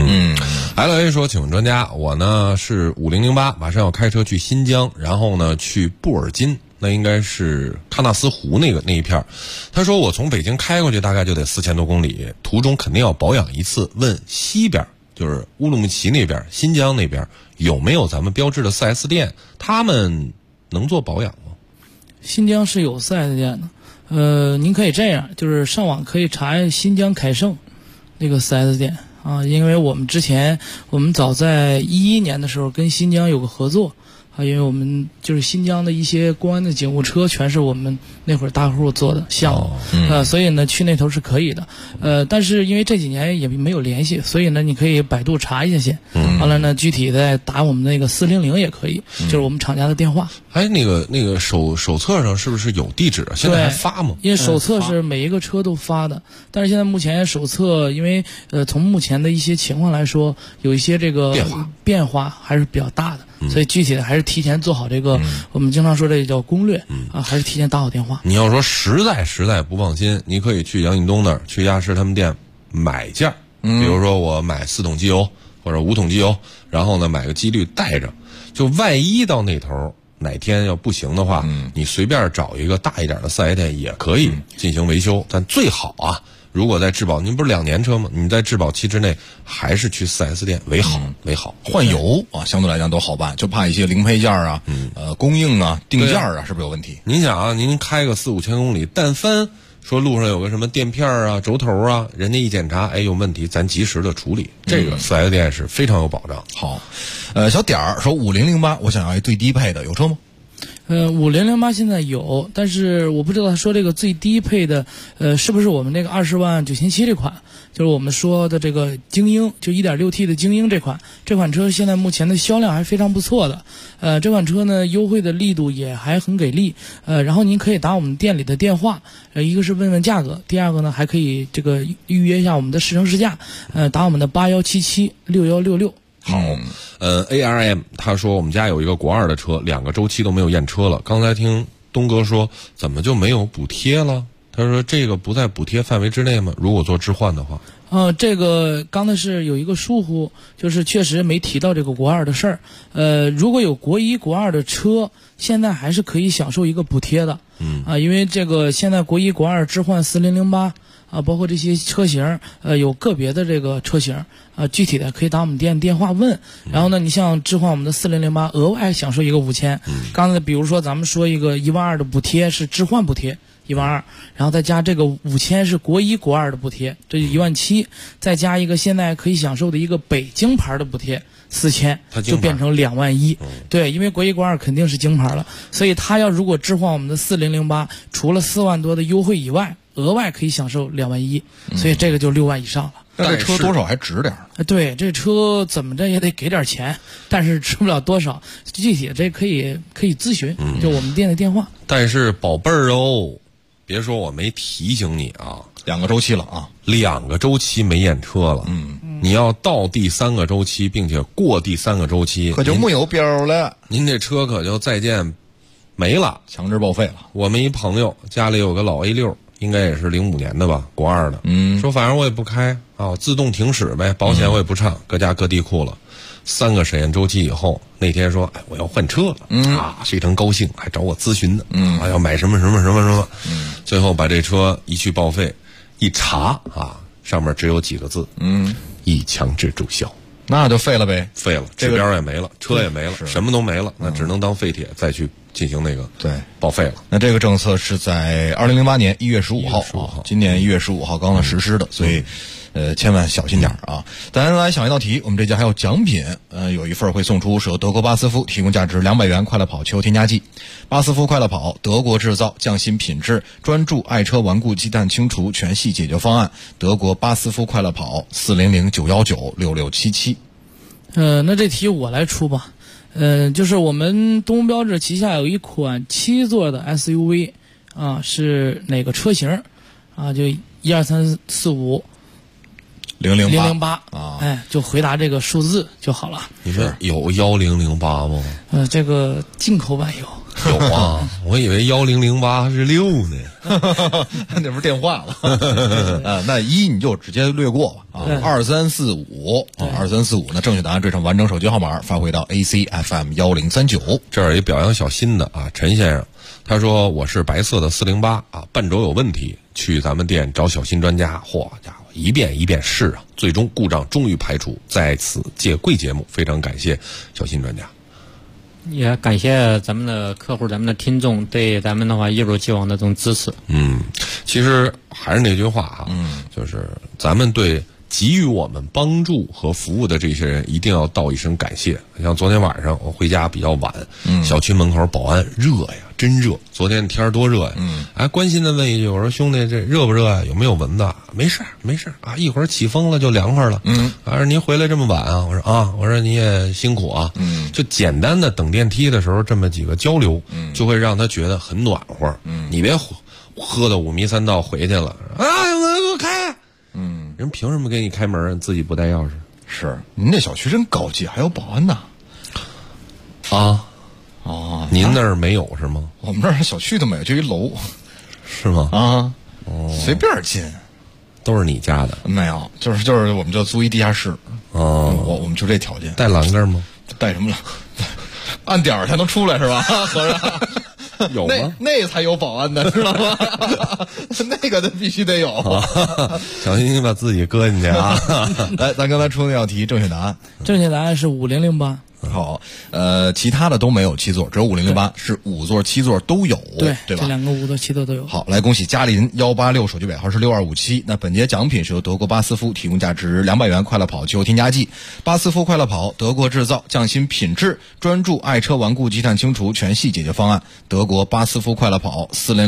LA 说，请问专家，我呢是5008，马上要开车去新疆，然后呢去布尔津，那应该是喀纳斯湖那一片。他说我从北京开过去大概就得4000多公里，途中肯定要保养一次。问西边就是乌鲁木齐那边、新疆那边有没有咱们标志的 4S 店，他们能做保养吗？ 新疆是有 4S 店的，您可以这样，就是上网可以查新疆凯盛那个 4S 店啊，因为我们早在2011年的时候跟新疆有个合作。因为我们就是新疆的一些公安的警务车，全是我们那会儿大户做的项目，所以呢去那头是可以的，但是因为这几年也没有联系，所以呢你可以百度查一下先，完了呢具体再打我们那个400也可以，就是我们厂家的电话。 那个手册上是不是有地址啊？现在还发吗？ 因为手册是每一个车都发的，但是现在目前手册因为从目前的一些情况来说，有一些这个变化还是比较大的，所以具体的还是提前做好这个，我们经常说这叫攻略还是提前打好电话。 你要说实在不放心，你可以去杨引东那儿，去亚视他们店买件，比如说我买4桶机油或者5桶机油，然后呢买个机滤带着，就万一到那头哪天要不行的话，你随便找一个大一点的4S店也可以进行维修，但最好啊，如果在质保，您不是2年车吗？你在质保期之内，还是去4S 店为好。 换油啊，相对来讲都好办，就怕一些零配件啊，供应啊、定件啊，是不是有问题？ 您想啊，您开个4-5千公里，但凡说路上有个什么垫片啊、轴头啊，人家一检查，有问题，咱及时的处理，这个4S 店是非常有保障。 好，小点儿说5008，我想要一最低配的，有车吗 ？5008现在有，但是我不知道他说这个最低配的，是不是我们这个20.997万这款，就是我们说的这个精英，就 1.6T 的精英这款车现在目前的销量还非常不错的，这款车呢优惠的力度也还很给力，然后您可以打我们店里的电话，一个是问问价格，第二个呢还可以这个预约一下我们的试乘试驾，打我们的81776166。 好，ARM 他说我们家有一个国2的车，2个周期都没有验车了。刚才听东哥说，怎么就没有补贴了？他说这个不在补贴范围之内吗？如果做置换的话？ 这个刚才是有一个疏忽，就是确实没提到这个国2的事儿。如果有国1、国2的车，现在还是可以享受一个补贴的。因为这个现在国1、国2置换4008。包括这些车型，有个别的这个车型，具体的可以打我们店电话问。然后呢，你像置换我们的4008，额外享受一个5000。刚才比如说咱们说一个12000的补贴是置换补贴12000，然后再加这个5000是国1、国2的补贴，这就17000，再加一个现在可以享受的一个北京牌的补贴4000，就变成21000。对，因为国1、国2肯定是京牌了，所以他要如果置换我们的4008，除了4万多的优惠以外，额外可以享受21000，所以这个就6万以上了。 那这车多少还值点？ 对，这车怎么着也得给点钱，但是值不了多少。具体这可以咨询，就我们店的电话。 但是宝贝儿哦，别说我没提醒你啊， 2个周期了啊， 2个周期没验车了。 你要到第3个周期，并且过第3个周期， 可就没有标了， 您这车可就再见没了， 强制报废了。 我们一朋友家里有个老 A6，应该也是05年的吧，国2的，说反正我也不开啊，自动停驶呗，保险我也不唱，搁家搁地库了。3个审验周期以后，那天说，我要换车了，非常高兴，还找我咨询呢，要买什么什么什么什么，最后把这车一去报废，一查啊，上面只有几个字，已强制注销。 那就废了呗， 废了，指标也没了，车也没了，什么都没了，那只能当废铁再去进行那个报废了。 那这个政策是在2008年1月15号，今年1月15号刚刚实施的，所以千万小心点啊！咱来想一道题，我们这家还有奖品，有一份会送出是由德国巴斯夫提供价值200元快乐跑汽油添加剂。巴斯夫快乐跑，德国制造，匠心品质，专注爱车顽固积碳清除全系解决方案。德国巴斯夫快乐跑400-919-6677。 那这题我来出吧。就是我们东风标致旗下有一款7座的 SUV 啊，是哪个车型啊？就12345。008 啊， 就回答这个数字就好了。 你们有1008吗？ 这个进口版有啊，我以为1008是6呢， 那不是电话了。那1你就直接略过吧啊，2345，那正确答案缀上完整手机号码发回到 ACFM1039。 这儿有一表扬小新的啊，陈先生，他说我是白色的408啊，半轴有问题，去咱们店找小新专家，嚯家伙！一遍一遍试啊，最终故障终于排除，在此借贵节目，非常感谢小新专家， 也感谢咱们的客户、咱们的听众对咱们的话一如既往的这种支持。 其实还是那句话哈，就是咱们对给予我们帮助和服务的这些人，一定要道一声感谢。像昨天晚上我回家比较晚，小区门口保安热呀，真热。昨天天多热呀，关心的问一句，我说兄弟这热不热呀？有没有蚊子？没事啊，一会儿起风了就凉快了。您回来这么晚啊？我说啊，我说你也辛苦啊。就简单的等电梯的时候这么几个交流，就会让他觉得很暖和。你别喝到5迷3道回去了啊，我开。人凭什么给你开门？自己不带钥匙？ 是您这小区真高级，还有保安呢。 您那儿没有是吗？ 我们这儿小区都没有，就一楼。 是吗？ 随便进， 都是你家的？ 没有，就是我们就租一地下室。我们就这条件。 带栏杆吗？ 带什么了？按点儿才能出来是吧？合着。 有吗？ 那才有保安的，知道吗？那个的必须得有。 小心你把自己搁进去啊！ 来，咱刚才出那道题，正确答案是5008。 好，其他的都没有7座，只有5008是5座、7座都有，对吧？ 这2个5座、7座都有。 好，来恭喜嘉林186，手机尾号是6257。那本节奖品是由德国巴斯夫提供价值200元快乐跑汽油添加剂。巴斯夫快乐跑，德国制造，匠心品质，专注爱车顽固积碳清除全系解决方案。德国巴斯夫快乐跑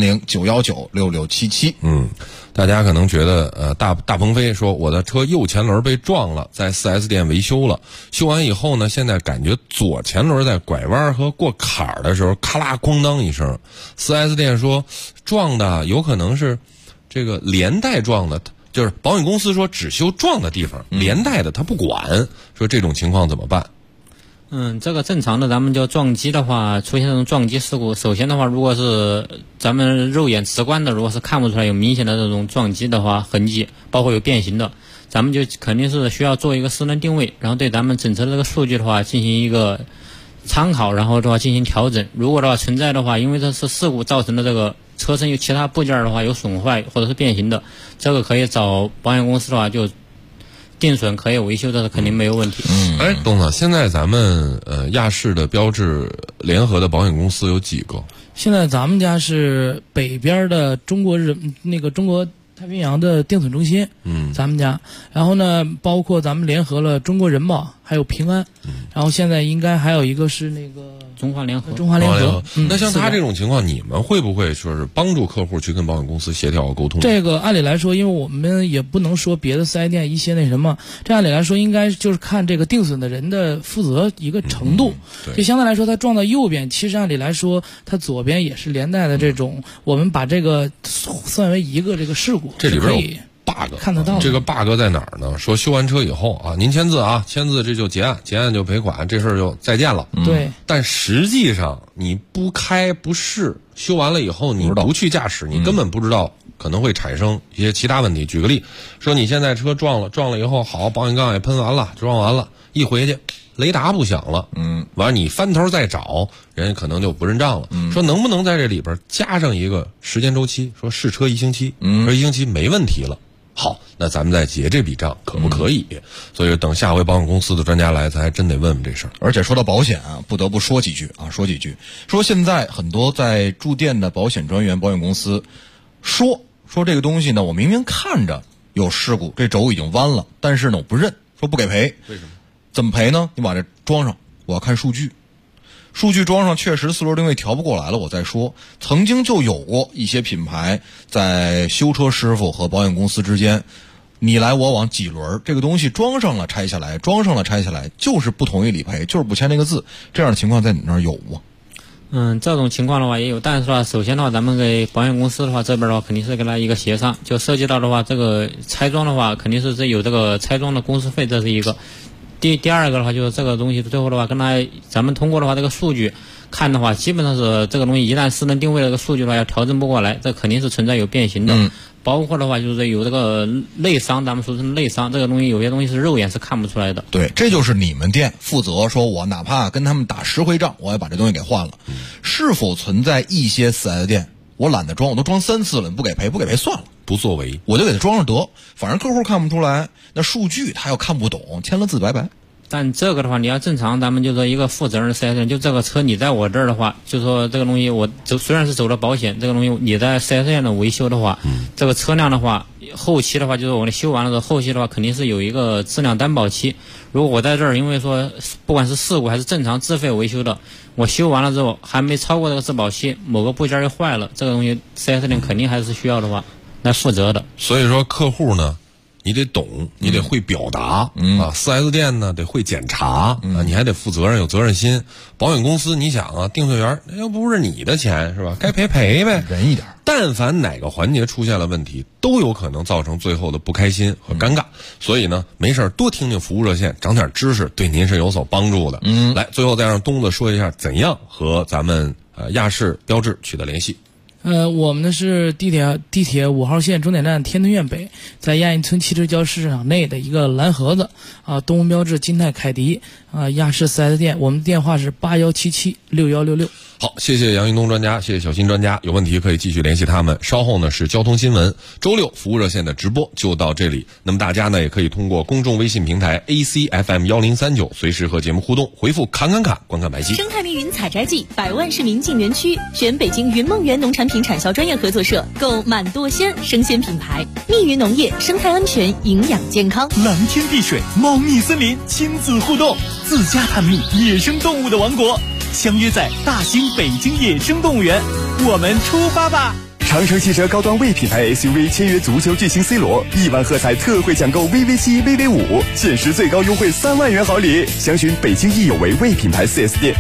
400-919-6677。 大家可能觉得大鹏飞说我的车右前轮被撞了，在 4S 店维修了，修完以后呢，现在感觉左前轮在拐弯和过坎儿的时候咔啦咣当一声。4S 店说撞的有可能是这个连带撞的，就是保险公司说只修撞的地方，连带的他不管，说这种情况怎么办？ 这个正常的，咱们就撞击的话，出现这种撞击事故，首先的话，如果是咱们肉眼直观的，如果是看不出来有明显的这种撞击的话痕迹，包括有变形的，咱们就肯定是需要做一个失能定位，然后对咱们整车的这个数据的话进行一个参考，然后的话进行调整。如果的话存在的话，因为这是事故造成的这个车身有其他部件的话有损坏或者是变形的，这个可以找保险公司的话就定损可以维修的，肯定没有问题。 东子，现在咱们亚视的标致联合的保险公司有几个？ 现在咱们家是北边的中国太平洋的定损中心，咱们家，然后呢，包括咱们联合了中国人保，还有平安，然后现在应该还有一个是那个中华联合。 那像他这种情况，你们会不会说是帮助客户去跟保险公司协调沟通？ 这个按理来说，因为我们也不能说别的4S店一些那什么，这按理来说应该就是看这个定损的人的负责一个程度。就相对来说，他撞到右边，其实按理来说，他左边也是连带的这种，我们把这个算为一个这个事故。 这里边有 bug， 看得到。 这个 bug 在哪儿呢？说修完车以后啊，您签字啊，签字这就结案，结案就赔款，这事儿就再见了。 对。 但实际上你不开不试，修完了以后你不去驾驶，你根本不知道可能会产生一些其他问题。举个例，说你现在车撞了以后，好，保险杠也喷完了，装完了，一回去雷达不响了，完了你翻头再找，人家可能就不认账了。说能不能在这里边加上一个时间周期，说试车1星期，说1星期没问题了，好，那咱们再结这笔账，可不可以？所以等下回保险公司的专家来，咱还真得问问这事儿。 而且说到保险啊，不得不说几句，说现在很多在驻店的保险专员、保险公司说这个东西呢，我明明看着有事故，这轴已经弯了，但是呢我不认，说不给赔。 为什么？ 怎么赔呢？你把这装上，我要看数据。数据装上确实四轮定位调不过来了，我再说。曾经就有过一些品牌在修车师傅和保险公司之间你来我往几轮，这个东西装上了拆下来，装上了拆下来，就是不同意理赔，就是不签那个字，这样的情况在你那儿有吗？ 这种情况的话也有，但是说首先的话，咱们给保险公司的话这边的话肯定是给他一个协商，就涉及到的话，这个拆装的话肯定是有这个拆装的公司费，这是一个。第二个的话就是这个东西最后的话跟咱们通过的话这个数据看的话，基本上是这个东西一旦失能定位这个数据的话要调整不过来，这肯定是存在有变形的。包括的话就是有这个内伤，咱们说成内伤，这个东西有些东西是肉眼是看不出来的。 对，这就是你们店负责说，我哪怕跟他们打10回仗，我也把这东西给换了。是否存在一些4S店，我懒得装，我都装3次了，你不给赔算了， 不作为， 我就给他装上得，反正客户看不出来，那数据他要看不懂，签了字拜拜。 但这个的话，你要正常，咱们就说一个负责任的4S店，就这个车你在我这儿的话，就说这个东西我虽然是走了保险，这个东西你在4S店的维修的话，这个车辆的话，后期的话就是我修完了之后，后期的话肯定是有一个质量担保期。如果我在这儿，因为说不管是事故还是正常自费维修的，我修完了之后还没超过这个质保期，某个部件又坏了，这个东西4S店肯定还是需要的话来负责的。 所以说客户呢，你得懂，你得会表达4S 店呢得会检查你还得负责任，有责任心。保险公司你想啊，定罪员又不是你的钱是吧？该赔赔呗， 仁一点。 但凡哪个环节出现了问题，都有可能造成最后的不开心和尴尬。所以呢，没事多听听服务热线，长点知识，对您是有所帮助的。来，最后再让东子说一下怎样和咱们亚视标致取得联系。 我们呢是地铁5号线终点站天通苑北，在亚运村汽车交易市场内的一个蓝盒子东风标致、金泰、凯迪亚视4S店，我们的电话是81776166。 好，谢谢杨云东专家，谢谢小新专家，有问题可以继续联系他们。稍后呢是交通新闻，周六服务热线的直播就到这里。那么大家呢也可以通过公众微信平台 ACFM1039随时和节目互动，回复侃侃侃观看白皙。 生态密云采摘季，100万市民进园区，选北京云梦园农产品产销专业合作社，购满舵鲜生鲜品牌。密云农业，生态安全，营养健康。 蓝天碧水，猫腻森林，亲子互动，自家探秘野生动物的王国。相约在大兴北京野生动物园，我们出发吧！ 长城汽车高端 V 品牌 SUV 签约足球巨星 C 罗，1万喝彩特惠抢购 VV7、VV5，限时最高优惠3万元好礼。详询北京易有为 V 品牌 4S 店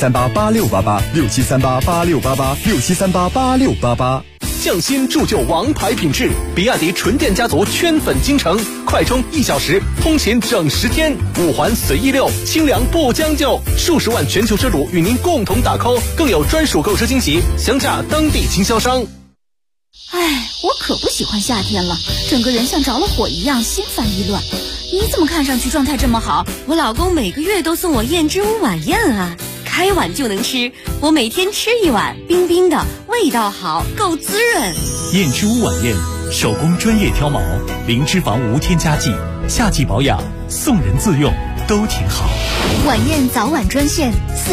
，67388688，67388688，67388688。 匠心铸就王牌品质，比亚迪纯电家族圈粉京城，快充1小时，通勤整10天，5环随意溜，清凉不将就，数十万全球车主与您共同打 call， 更有专属购车惊喜，详洽当地经销商。 哎，我可不喜欢夏天了，整个人像着了火一样，心烦意乱。你怎么看上去状态这么好？ 我老公每个月都送我燕之屋晚宴啊，开碗就能吃，我每天吃1碗，冰冰的，味道好，够滋润。 燕之屋晚宴，手工专业挑毛，零脂肪无添加剂，夏季保养，送人自用都挺好。 晚宴早晚专线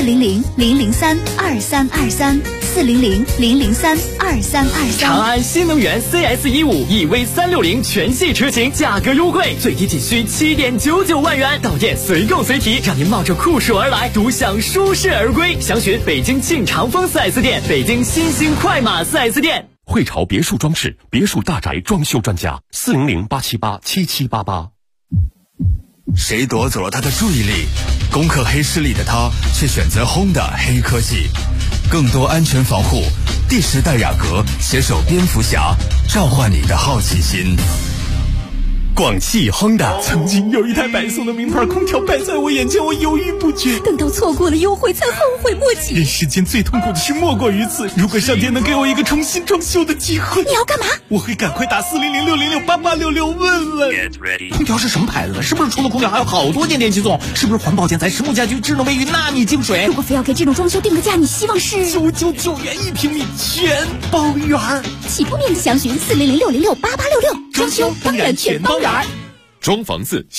400-003-2323，400-003-2323。 长安新能源 CS15 EV360全系车型价格优惠，最低仅需7.99万元，到店随购随提，让您冒着酷暑而来，独享舒适而归。详询北京庆长丰 4S 店，北京新兴快马 4S 店。 汇潮别墅装饰，别墅大宅装修专家，400-878-7788。 谁夺走了他的注意力？攻克黑势力的他却选择Honda黑科技，更多安全防护。第10代雅阁携手蝙蝠侠，召唤你的好奇心。 广汽亨达。 曾经有一台白色的名牌空调摆在我眼前，我犹豫不决， 等到错过了优惠才后悔莫及。 人世间最痛苦的事莫过于此。如果上天能给我一个重新装修的机会， 你要干嘛？ 我会赶快打400-606-8866问问。 空调是什么牌子的？是不是除了空调还有好多件电器送？是不是环保建材、实木家居、智能卫浴、纳米净水？ 如果非要给这种装修定个价，你希望是 999元1平米，全包圆儿。 起步面积详询400-606-8866，装修当然全包圆儿。 装房子